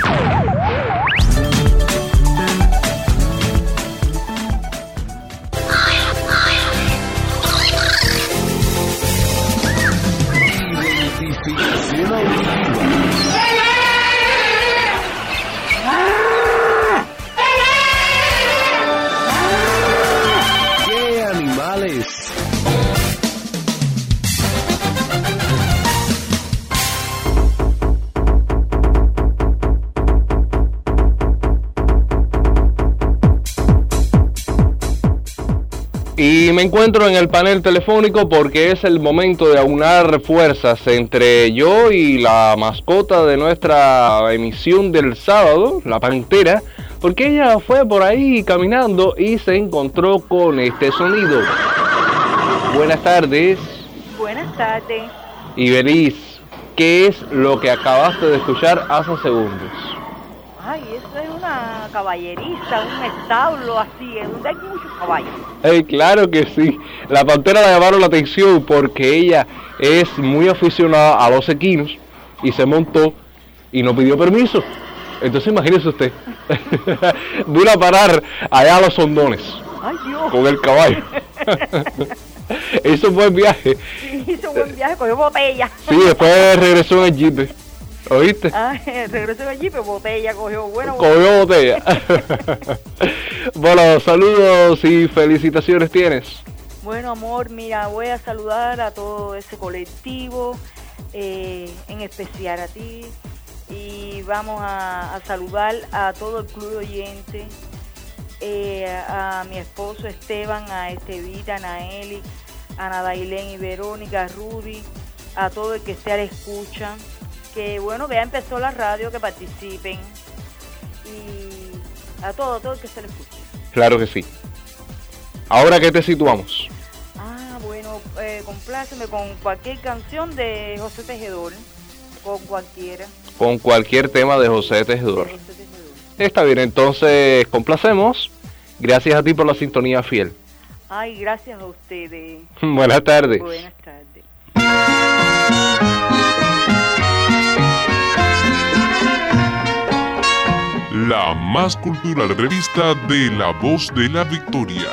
¿Qué animales? Y me encuentro en el panel telefónico porque es el momento de aunar fuerzas entre yo y la mascota de nuestra emisión del sábado, la Pantera, porque ella fue por ahí caminando y se encontró con este sonido. Buenas tardes. Buenas tardes. Ibeliz, ¿qué es lo que acabaste de escuchar hace segundos? Ay, eso es una caballeriza, un establo así, es donde hay muchos caballos. Hey, claro que sí. La Pantera la llamaron la atención porque ella es muy aficionada a los equinos y se montó y no pidió permiso. Entonces imagínese usted, dura parar allá a los hondones. Ay, Dios. Con el caballo. Hizo un buen viaje. Sí, hizo un buen viaje, cogió botella. Sí, después regresó en el jeep. ¿Oíste? Ay, regresó en el jeep, botella, cogió bueno. Cogió botella. Bueno, saludos y felicitaciones tienes. Bueno, amor, mira, voy a saludar a todo ese colectivo, eh, en especial a ti. Y vamos a, a saludar a todo el club de oyentes, eh, a, a mi esposo Esteban, a Estevita, a Naeli, a Nadailén y Verónica, a Rudy, a todo el que esté a la escucha, que bueno, que ya empezó la radio, que participen, y a todo, a todo el que esté a la escucha. Claro que sí. Ahora, ¿qué te situamos? Ah, bueno, eh, compláceme con cualquier canción de José Tejedor, con cualquiera. Con cualquier tema de José Tejedor. Está bien, entonces complacemos. Gracias a ti por la sintonía fiel. Ay, gracias a ustedes. Buenas tardes. Buenas tardes. La más cultural revista de La Voz de la Victoria.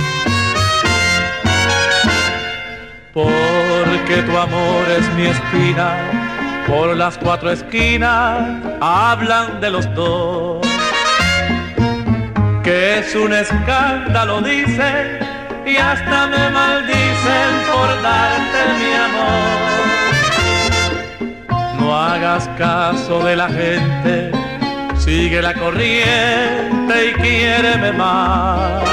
Porque tu amor es mi espina. Por las cuatro esquinas hablan de los dos, que es un escándalo, dicen, y hasta me maldicen por darte mi amor. No hagas caso de la gente, sigue la corriente y quiéreme más.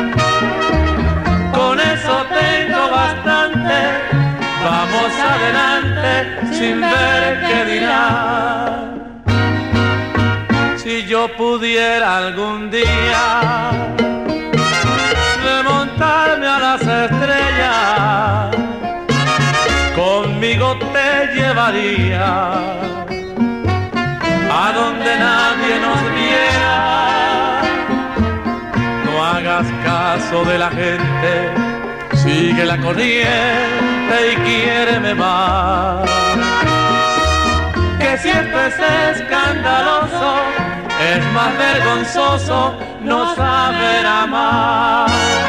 Con eso tengo bastante. Vamos adelante sin ver qué dirán. Si yo pudiera algún día remontarme a las estrellas, conmigo te llevaría a donde nadie nos viera. No hagas caso de la gente, sigue la corriente y quiéreme más. Que si esto es escandaloso, es más vergonzoso no saber amar.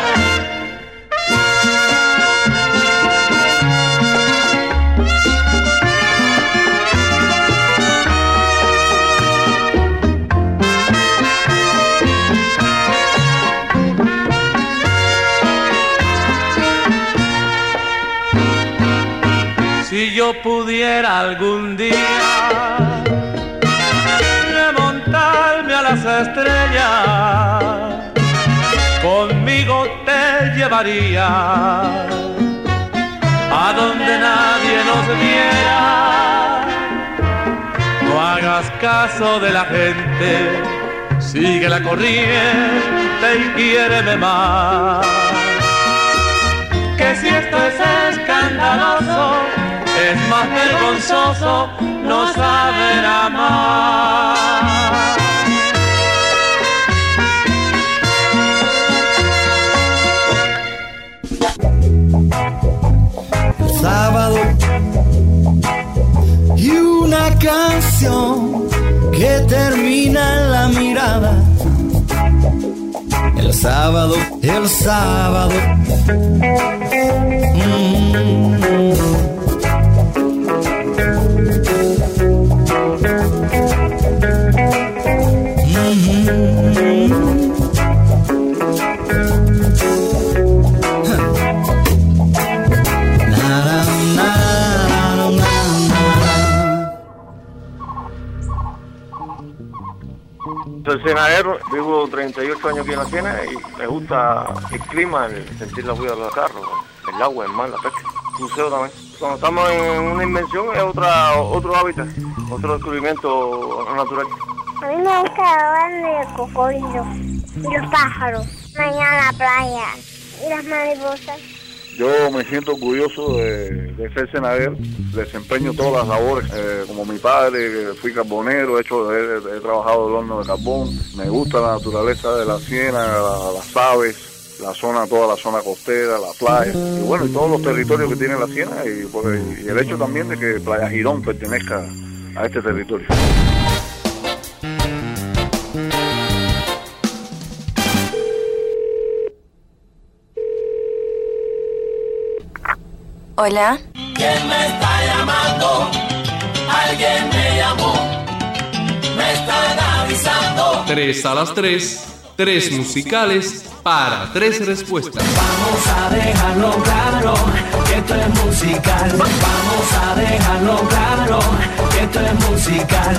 Si yo pudiera algún día remontarme a las estrellas, conmigo conmigo te llevaría a donde nadie nos viera. No hagas caso de la gente, sigue la corriente y quiéreme más. Que si esto es escandaloso, es más vergonzoso no saber amar. Sábado y una canción que termina en la mirada. El sábado, el sábado. Mm. Soy cenadero, vivo treinta y ocho años aquí en la Siena y me gusta el clima, el sentir la vida de los carros, el agua, el mar, la pesca, el buceo también. Cuando estamos en una invención es otra, otro hábitat, otro descubrimiento natural. A mí me gusta hablar de cocodrilos y los pájaros, mañana la playa y las mariposas. Yo me siento orgulloso de, de ser cenadero, desempeño todas las labores, eh, como mi padre, fui carbonero, he, hecho, he, he trabajado el horno de carbón, me gusta la naturaleza de la Siena, la, las aves, la zona, toda la zona costera, la playa, y bueno, y todos los territorios que tiene la Siena, y, pues, y el hecho también de que Playa Girón pertenezca a este territorio. Hola. ¿Quién me está llamando? Alguien me llamó. Me están avisando. Tres a las tres, tres musicales para tres respuestas. Vamos a dejarlo claro que esto es musical. Vamos a dejarlo claro que esto es musical.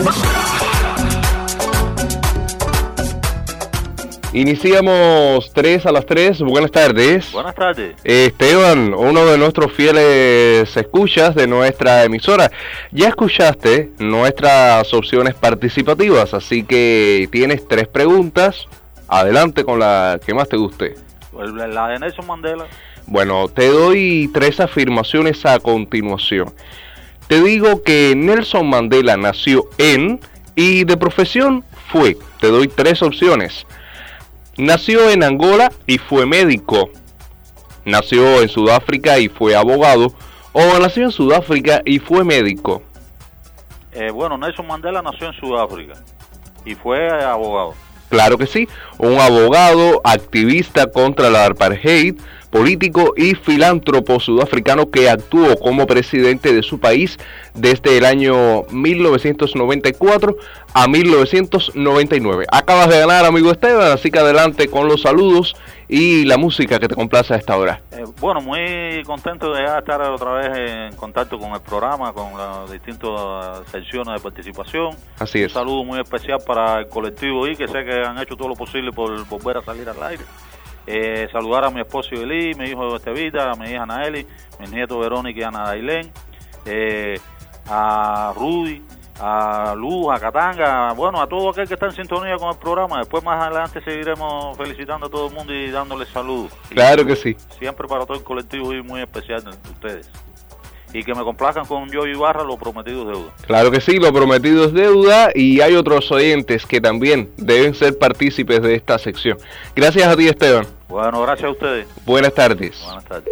Iniciamos tres a las tres. Buenas tardes. Buenas tardes. Esteban, uno de nuestros fieles escuchas de nuestra emisora. Ya escuchaste nuestras opciones participativas, así que tienes tres preguntas. Adelante con la que más te guste. La de Nelson Mandela. Bueno, te doy tres afirmaciones a continuación. Te digo que Nelson Mandela nació en y de profesión fue. Te doy tres opciones. Nació en Angola y fue médico. Nació en Sudáfrica y fue abogado. O nació en Sudáfrica y fue médico. Eh, bueno, Nelson Mandela nació en Sudáfrica y fue abogado. Claro que sí, un abogado, activista contra la apartheid, político y filántropo sudafricano que actuó como presidente de su país desde el año mil novecientos noventa y cuatro a mil novecientos noventa y nueve. Acabas de ganar, amigo Esteban, así que adelante con los saludos y la música que te complace a esta hora. Eh, bueno, muy contento de estar otra vez en contacto con el programa, con las distintas secciones de participación. Así es. Un saludo muy especial para el colectivo y que sé que han hecho todo lo posible por volver a salir al aire. Eh, saludar a mi esposo Eli, mi hijo Estevita, a mi hija Naeli, mis nietos Verónica y Ana Dailén, eh, a Rudy, a Luz, a Catanga, bueno, a todo aquel que está en sintonía con el programa. Después más adelante seguiremos felicitando a todo el mundo y dándoles saludos. Claro que sí. Siempre para todo el colectivo y muy especial de ustedes. Y que me complazcan con Joey Ibarra, lo prometido es deuda. Claro que sí, lo prometido es deuda, y hay otros oyentes que también deben ser partícipes de esta sección. Gracias a ti, Esteban. Bueno, gracias a ustedes. Buenas tardes. Buenas tardes.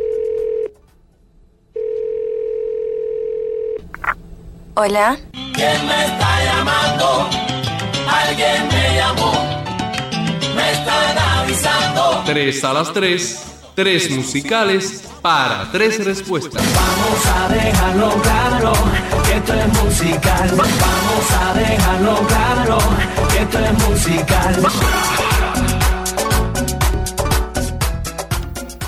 Hola. ¿Quién me está llamando? Alguien me llamó. Me están avisando. Tres a las tres, tres musicales para tres respuestas. Vamos a dejarlo claro que esto es musical. Vamos a dejarlo claro que esto es musical.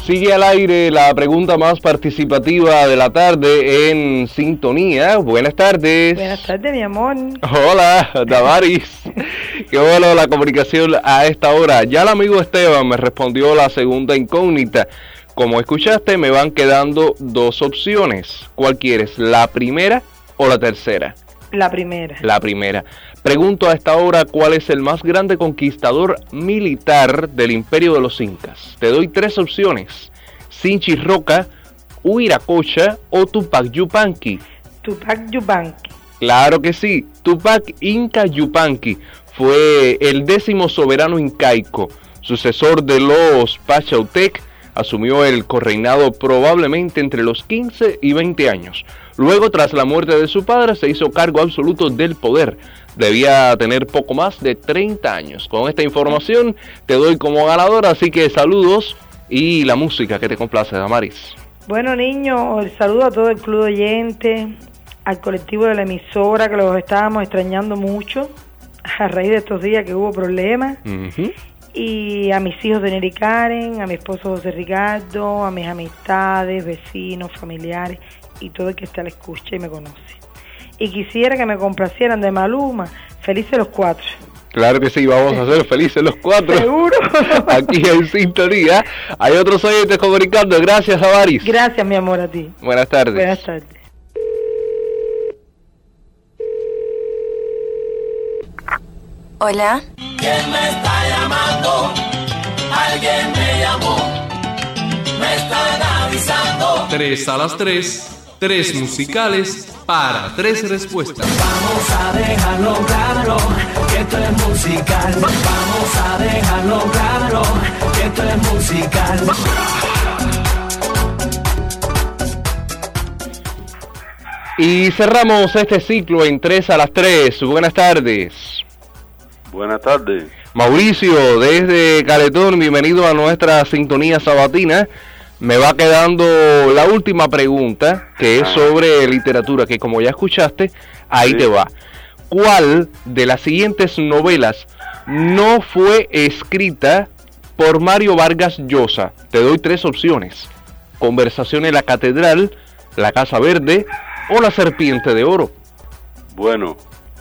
Sigue al aire la pregunta más participativa de la tarde en Sintonía. Buenas tardes. Buenas tardes, mi amor. Hola, Damaris. Qué bueno la comunicación a esta hora. Ya el amigo Esteban me respondió la segunda incógnita. Como escuchaste, me van quedando dos opciones. ¿Cuál quieres, la primera o la tercera? La primera. La primera. Pregunto a esta hora, ¿cuál es el más grande conquistador militar del Imperio de los Incas? Te doy tres opciones: Sinchi Roca, Huiracocha o Tupac Yupanqui. Tupac Yupanqui. Claro que sí, Tupac Inca Yupanqui fue el décimo soberano incaico, sucesor de los Pachautec. Asumió el correinado probablemente entre los quince y veinte años. Luego, tras la muerte de su padre, se hizo cargo absoluto del poder. Debía tener poco más de treinta años. Con esta información te doy como ganadora, así que saludos y la música que te complace, Damaris. Bueno, niños, el saludo a todo el club de oyentes, al colectivo de la emisora, que los estábamos extrañando mucho a raíz de estos días que hubo problemas. Uh-huh. Y a mis hijos de Neri Karen, a mi esposo José Ricardo, a mis amistades, vecinos, familiares y todo el que está a la escucha y me conoce. Y quisiera que me complacieran de Maluma, Felices los Cuatro. Claro que sí, vamos a ser felices los cuatro. Seguro. Aquí en Sintonía. Hay otros oyentes como Ricardo. Gracias, Avaris. Gracias, mi amor, a ti. Buenas tardes. Buenas tardes. Hola. ¿Quién me está llamando? Alguien me llamó. Me están avisando. Tres a las tres, tres musicales para tres respuestas. Vamos a dejarlo claro que esto es musical. Vamos a dejarlo claro que esto es musical. Y cerramos este ciclo en tres a las tres. Buenas tardes. Buenas tardes. Mauricio, desde Caletón, bienvenido a nuestra sintonía sabatina. Me va quedando la última pregunta, que es sobre literatura, que como ya escuchaste, ahí sí te va. ¿Cuál de las siguientes novelas no fue escrita por Mario Vargas Llosa? Te doy tres opciones: Conversación en la Catedral, La Casa Verde o La Serpiente de Oro. Bueno,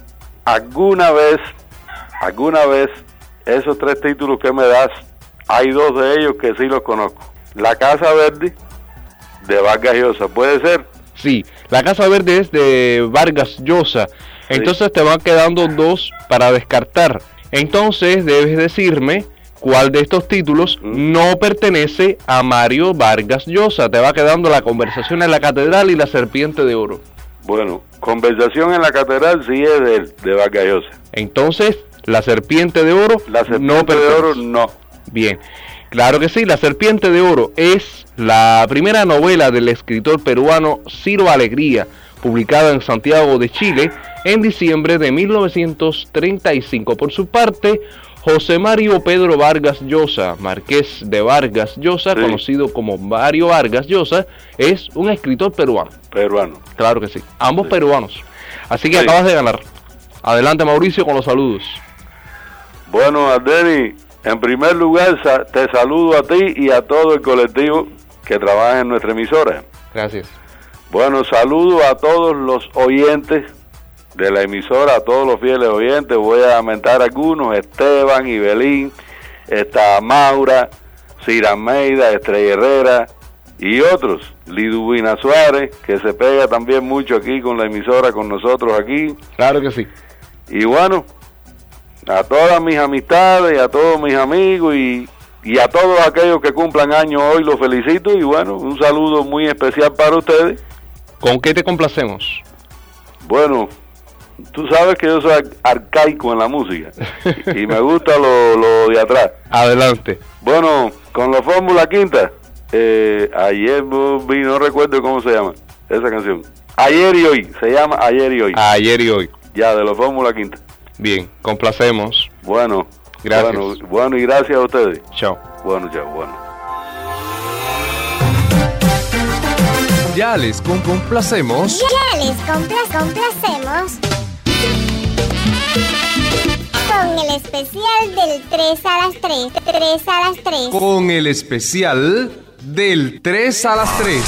alguna vez, alguna vez, esos tres títulos que me das, hay dos de ellos que sí los conozco. La Casa Verde, de Vargas Llosa, ¿puede ser? Sí, La Casa Verde es de Vargas Llosa. Sí. Entonces te van quedando dos para descartar. Entonces debes decirme cuál de estos títulos mm. no pertenece a Mario Vargas Llosa. Te va quedando La Conversación en la Catedral y La Serpiente de Oro. Bueno, Conversación en la Catedral sí es de, de Vargas Llosa. Entonces, La Serpiente de Oro La Serpiente no pertenece. de Oro no. Bien. Claro que sí, La Serpiente de Oro es la primera novela del escritor peruano Ciro Alegría, publicada en Santiago de Chile en diciembre de mil novecientos treinta y cinco. Por su parte, José Mario Pedro Vargas Llosa, marqués de Vargas Llosa, sí, conocido como Mario Vargas Llosa, es un escritor peruano. Peruano. Claro que sí, ambos sí. peruanos. Así que sí. acabas de ganar. Adelante, Mauricio, con los saludos. Bueno, Ardeni, en primer lugar, te saludo a ti y a todo el colectivo que trabaja en nuestra emisora. Gracias. Bueno, saludo a todos los oyentes de la emisora, a todos los fieles oyentes. Voy a mentar algunos: Esteban, Ibelín, está Maura, Cira Almeida, Estrella Herrera y otros. Liduvina Suárez, que se pega también mucho aquí con la emisora, con nosotros aquí. Claro que sí. Y bueno, a todas mis amistades, a todos mis amigos y, y a todos aquellos que cumplan años hoy, los felicito. Y bueno, un saludo muy especial para ustedes. ¿Con qué te complacemos? Bueno, tú sabes que yo soy arcaico en la música y me gusta lo, lo de atrás. Adelante. Bueno, con la Fórmula Quinta, eh, ayer vi, no recuerdo cómo se llama esa canción. Ayer y hoy, se llama Ayer y hoy. Ayer y hoy. Ya, de la Fórmula Quinta. Bien, complacemos. Bueno, gracias. Bueno, bueno, y gracias a ustedes. Chao. Bueno, chao, bueno. Ya les complacemos. Ya les compla- complacemos. Con el especial del tres a las tres. tres a las tres. Con el especial del tres a las tres.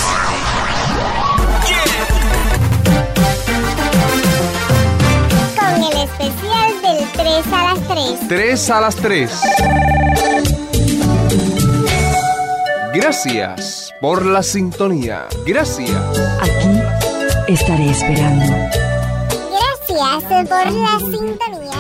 Con el especial del tres a las tres. tres a las tres. Gracias por la sintonía. Gracias. Aquí estaré esperando. Gracias por la sintonía.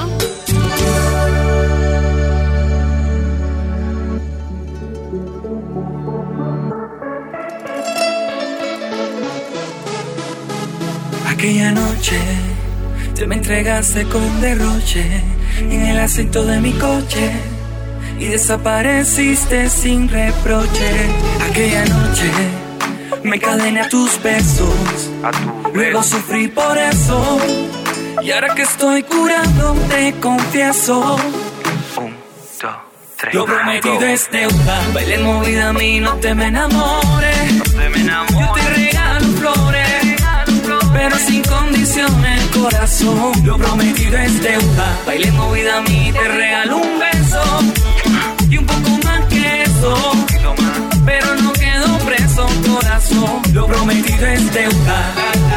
Aquella noche te me entregaste con derroche en el asiento de mi coche y desapareciste sin reproche. Aquella noche me encadené a tus besos, luego sufrí por eso y ahora que estoy curado te confieso. Un, dos, tres. Lo prometido es deuda, baila en movida a mí, no te me enamores. No te me enamores. Yo te regalo flores, pero sin condiciones, corazón. Lo prometido es deuda. Baile movida a mí, te regalo un beso y un poco más que eso, pero no quedo preso, corazón. Lo prometido es deuda.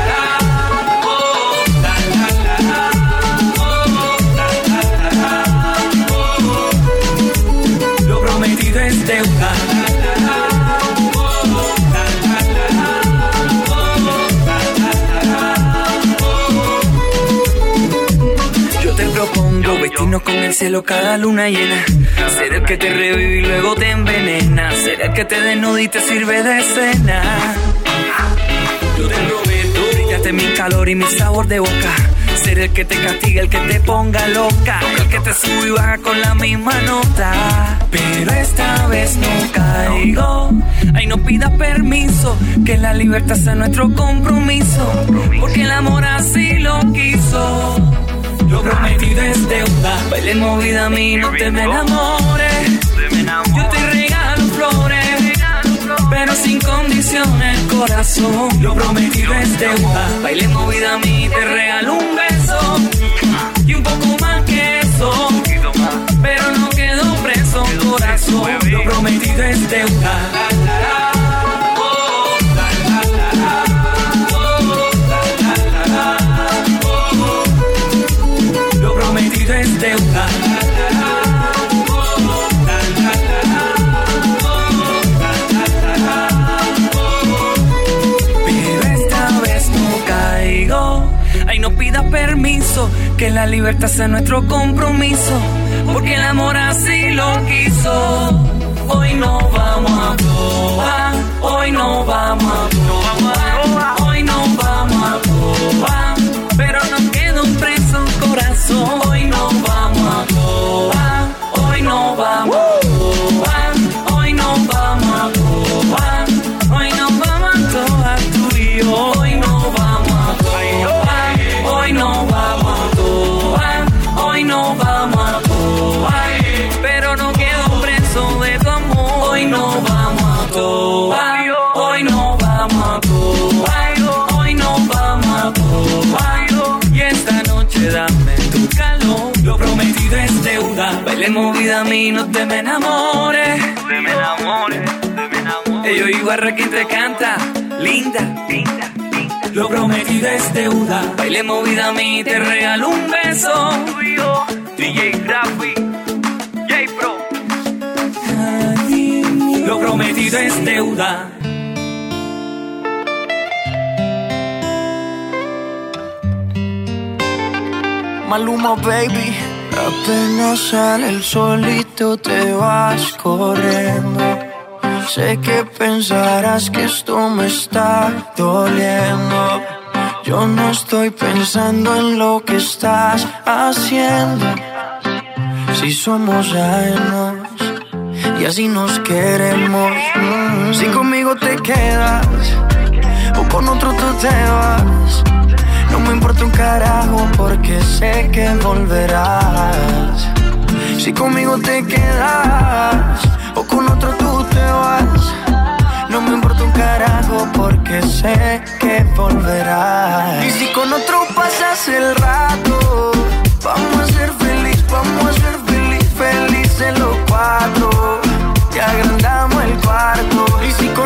Lo prometido es deuda. Propongo vestirnos con el cielo cada luna llena. Ser el que te revive y luego te envenena. Ser el que te desnuda y te sirve de cena. Yo te prometo brillarte mi calor y mi sabor de boca. Ser el que te castiga, el que te ponga loca, el que te sube y baja con la misma nota. Pero esta vez no caigo. Ay, no pidas permiso, que la libertad sea nuestro compromiso, porque el amor así lo quiso. Lo prometido es deuda. Baile movida a mí, no te me enamores. Yo te regalo flores, pero sin condiciones, corazón. Lo prometido es deuda. Baile movida a mí, te regalo un beso y un poco más que eso, pero no quedo preso, corazón. Lo prometido es deuda. Es deuda. Pero esta vez no caigo. Ay, no pidas permiso, que la libertad sea nuestro compromiso, porque el amor así lo quiso. Hoy no vamos a probar, hoy no vamos a probar, hoy no vamos a probar, pero no quedo preso, corazón. Hoy no vamos a probar, hoy no vamos a probar, hoy no vamos a probar, hoy no vamos a probar tú y yo. Hoy no vamos a probar, hoy no vamos a probar, hoy no vamos a probar, pero no quedo preso de tu amor. Hoy no vamos a probar, hoy no vamos a probar, hoy no vamos a probar, y esta noche dame tu calor. Lo prometido es deuda. Baile movida a mí, no te me enamores. Te me enamores, te me enamores. Ellos igual quien te canta, linda, linda, linda. Lo prometido es deuda. Baile movida a mí, te regalo un beso. D J Graffi, J Pro. Lo prometido es deuda. Maluma, baby. Apenas sale el solito te vas corriendo. Sé que pensarás que esto me está doliendo. Yo no estoy pensando en lo que estás haciendo. Si somos ajenos y así nos queremos. Mm. Si conmigo te quedas o con otro tú te vas, no me importa un carajo porque sé que volverás. Si conmigo te quedas o con otro tú te vas, no me importa un carajo porque sé que volverás. Y si con otro pasas el rato, vamos a ser feliz, vamos a ser feliz, felices los cuatro. Te agrandamos el cuarto. Y si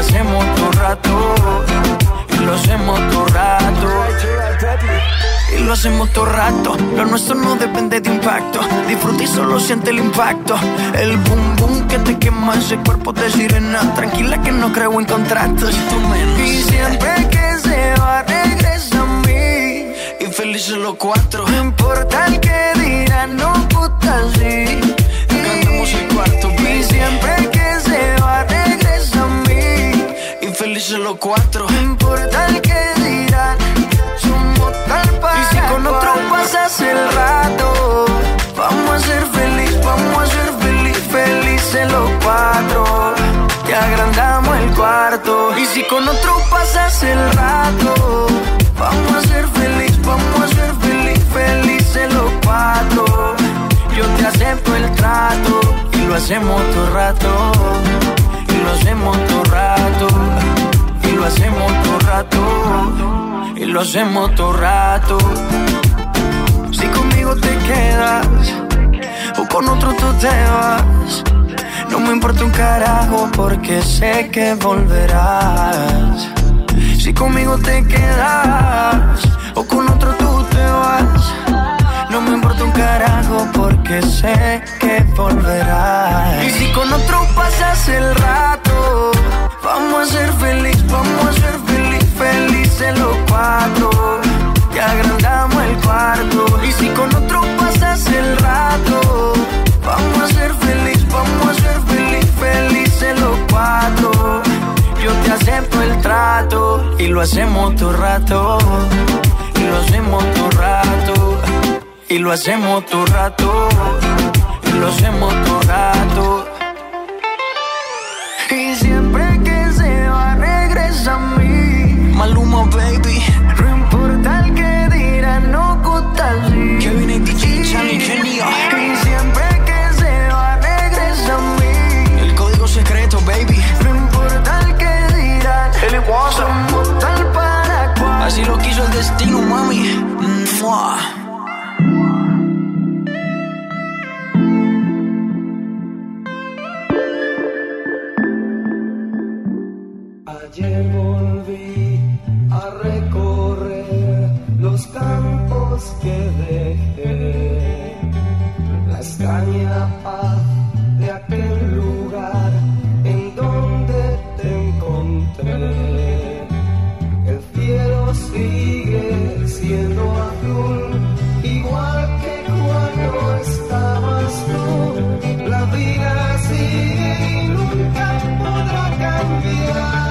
hacemos todo rato, y lo hacemos todo rato, y lo hacemos todo rato. Lo nuestro no depende de impacto, disfruta y solo siente el impacto. El boom boom que te quema ese cuerpo de sirena. Tranquila que no creo en contratos, y tú menos. Y siempre que se va regresa a mí, y felices los cuatro. No importa el que dirán, no puta sí. Cantamos el cuarto, baby. Y siempre que se va regresa a mí, y felices los cuatro. No importa el que dirán, somos tal para. Y si con otro pasas el rato, vamos a ser feliz, vamos a ser feliz, felices los cuatro. Que agrandamos el cuarto. Y si con otro pasas el rato, vamos a ser feliz, vamos a ser feliz, felices los cuatro. Yo te acepto el trato, y lo hacemos todo rato, y lo hacemos todo rato, y lo hacemos todo rato, y lo hacemos todo rato. Si conmigo te quedas, o con otro tú te vas, no me importa un carajo porque sé que volverás. Si conmigo te quedas, o con otro tú te vas, no me importa un carajo porque sé que volverás. Y si con otro pasas el rato, vamos a ser feliz, vamos a ser feliz, felices los cuatro. Que agrandamos el cuarto. Y si con otro pasas el rato, vamos a ser feliz, vamos a ser feliz, felices los cuatro. Yo te acepto el trato, y lo hacemos todo rato, y lo hacemos todo rato, y lo hacemos todo rato, y lo hacemos todo rato. Y siempre que se va regresa a mí. Maluma baby, no importa el que dirán, no gusta así. Kevin y D J, Charlie, Kenia. Y siempre que se va regresa a mí. El código secreto baby, no importa el que dirán, el somos tal para cual. Así lo quiso el destino mami. Mua. Ayer volví a recorrer los campos que dejé, la extraña paz de aquel lugar en donde te encontré. El cielo sigue siendo azul, igual que cuando estabas tú. La vida sigue y nunca podrá cambiar.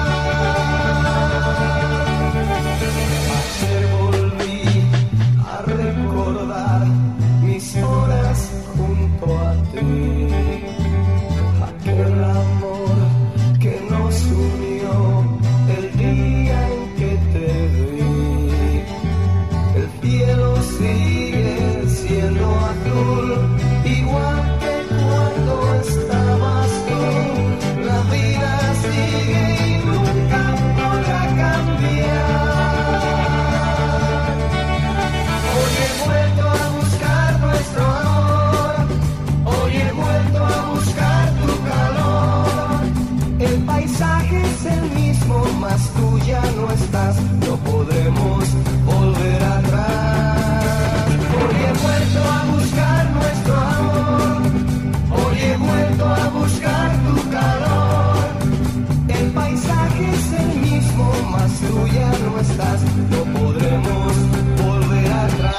Aquel amor que nos unió el día en que te vi. El cielo sigue siendo azul, igual que cuando estabas tú. La vida sigue y nunca podrá cambiar. Hoy he vuelto a buscar nuestro amor, hoy he vuelto a buscar tu calor. El paisaje es el mismo, mas tú ya no estás, no podremos volver atrás. Hoy he vuelto a buscar nuestro amor, hoy he vuelto a buscar tu calor. El paisaje es el mismo, mas tú ya no estás, no podremos volver atrás.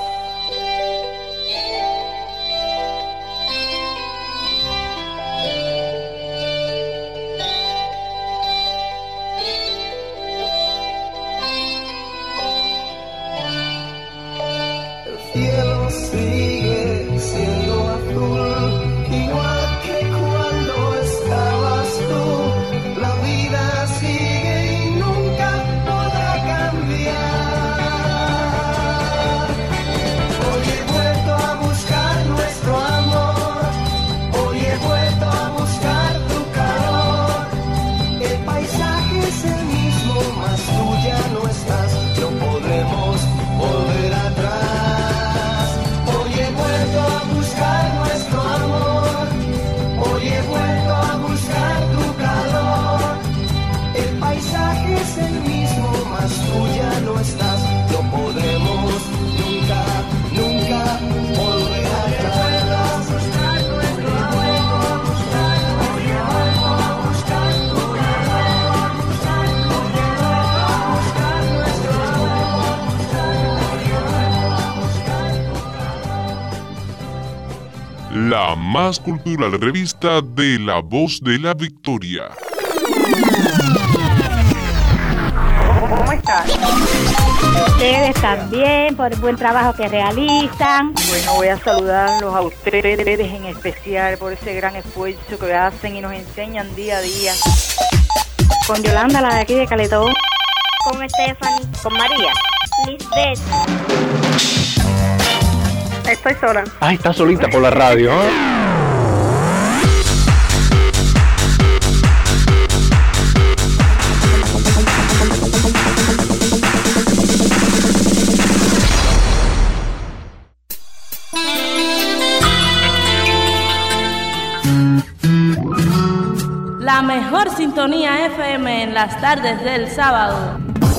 El cielo sigue siendo azul, igual que cuando estabas tú. La vida sigue y nunca podrá cambiar. la más cultural revista de La Voz de la Victoria. ¿Cómo están? Ustedes también, por el buen trabajo que realizan. Bueno, voy a saludarlos a ustedes en especial por ese gran esfuerzo que hacen y nos enseñan día a día. Con Yolanda, la de aquí de Caletón. Con Stephanie. Con María. Lisbeth. Estoy sola. Ah, está solita por la radio, ¿eh? La mejor sintonía F M en las tardes del sábado.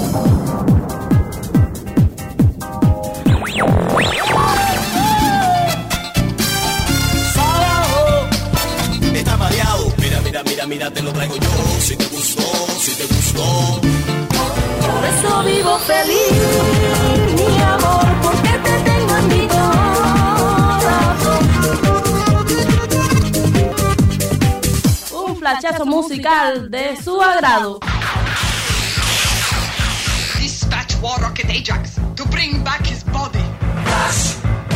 Sábado. Está mareado. Mira, mira, mira, mira, te lo traigo yo. Si te gustó, si te gustó. Por eso vivo feliz, mi amor, porque te tengo en mi corazón. Un flachazo musical de su agrado. Dispatch War Rocket Ajax to bring back his body. Flash.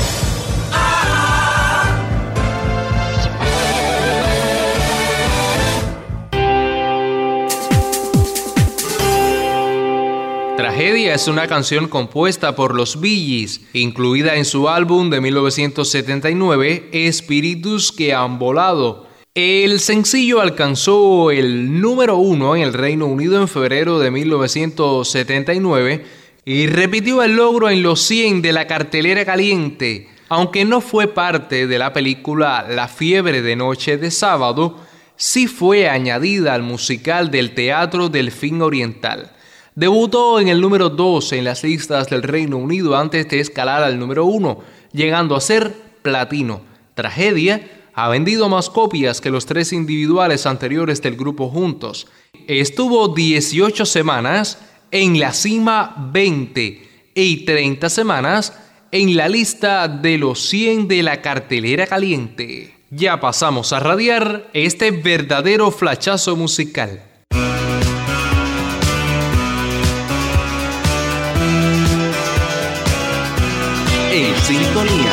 Tragedia es una canción compuesta por los Bee Gees, incluida en su álbum de mil novecientos setenta y nueve, Espíritus que han volado. El sencillo alcanzó el número uno en el Reino Unido en febrero de mil novecientos setenta y nueve y repitió el logro en los cien de la cartelera caliente, aunque no fue parte de la película La fiebre de noche de sábado, sí fue añadida al musical del Teatro Delfín Oriental. Debutó en el número dos en las listas del Reino Unido antes de escalar al número uno, llegando a ser platino. Tragedia ha vendido más copias que los tres individuales anteriores del grupo juntos. Estuvo dieciocho semanas en la cima veinte y treinta semanas en la lista de los cien de la cartelera caliente. Ya pasamos a radiar este verdadero flachazo musical. En sintonía.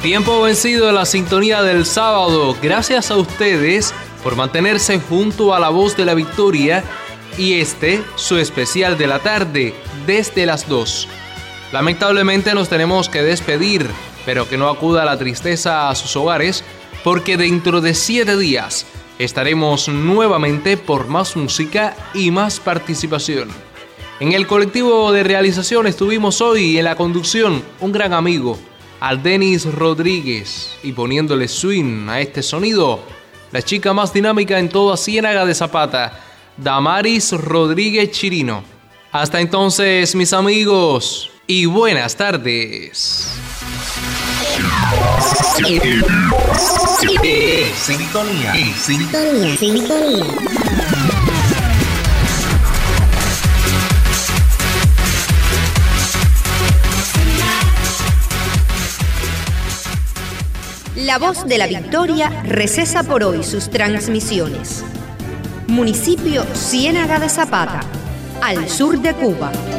Tiempo vencido en la sintonía del sábado. Gracias a ustedes por mantenerse junto a la voz de la victoria y este, su especial de la tarde, desde las dos. Lamentablemente nos tenemos que despedir, pero que no acuda la tristeza a sus hogares, porque dentro de siete días estaremos nuevamente por más música y más participación. En el colectivo de realización estuvimos hoy en la conducción un gran amigo, Aldenis Rodríguez, y poniéndole swing a este sonido, la chica más dinámica en toda Ciénaga de Zapata, Damaris Rodríguez Chirino. Hasta entonces, mis amigos, y buenas tardes. Sintonía, sintonía, sintonía. La Voz de la Victoria recesa por hoy sus transmisiones. Municipio Ciénaga de Zapata, al sur de Cuba.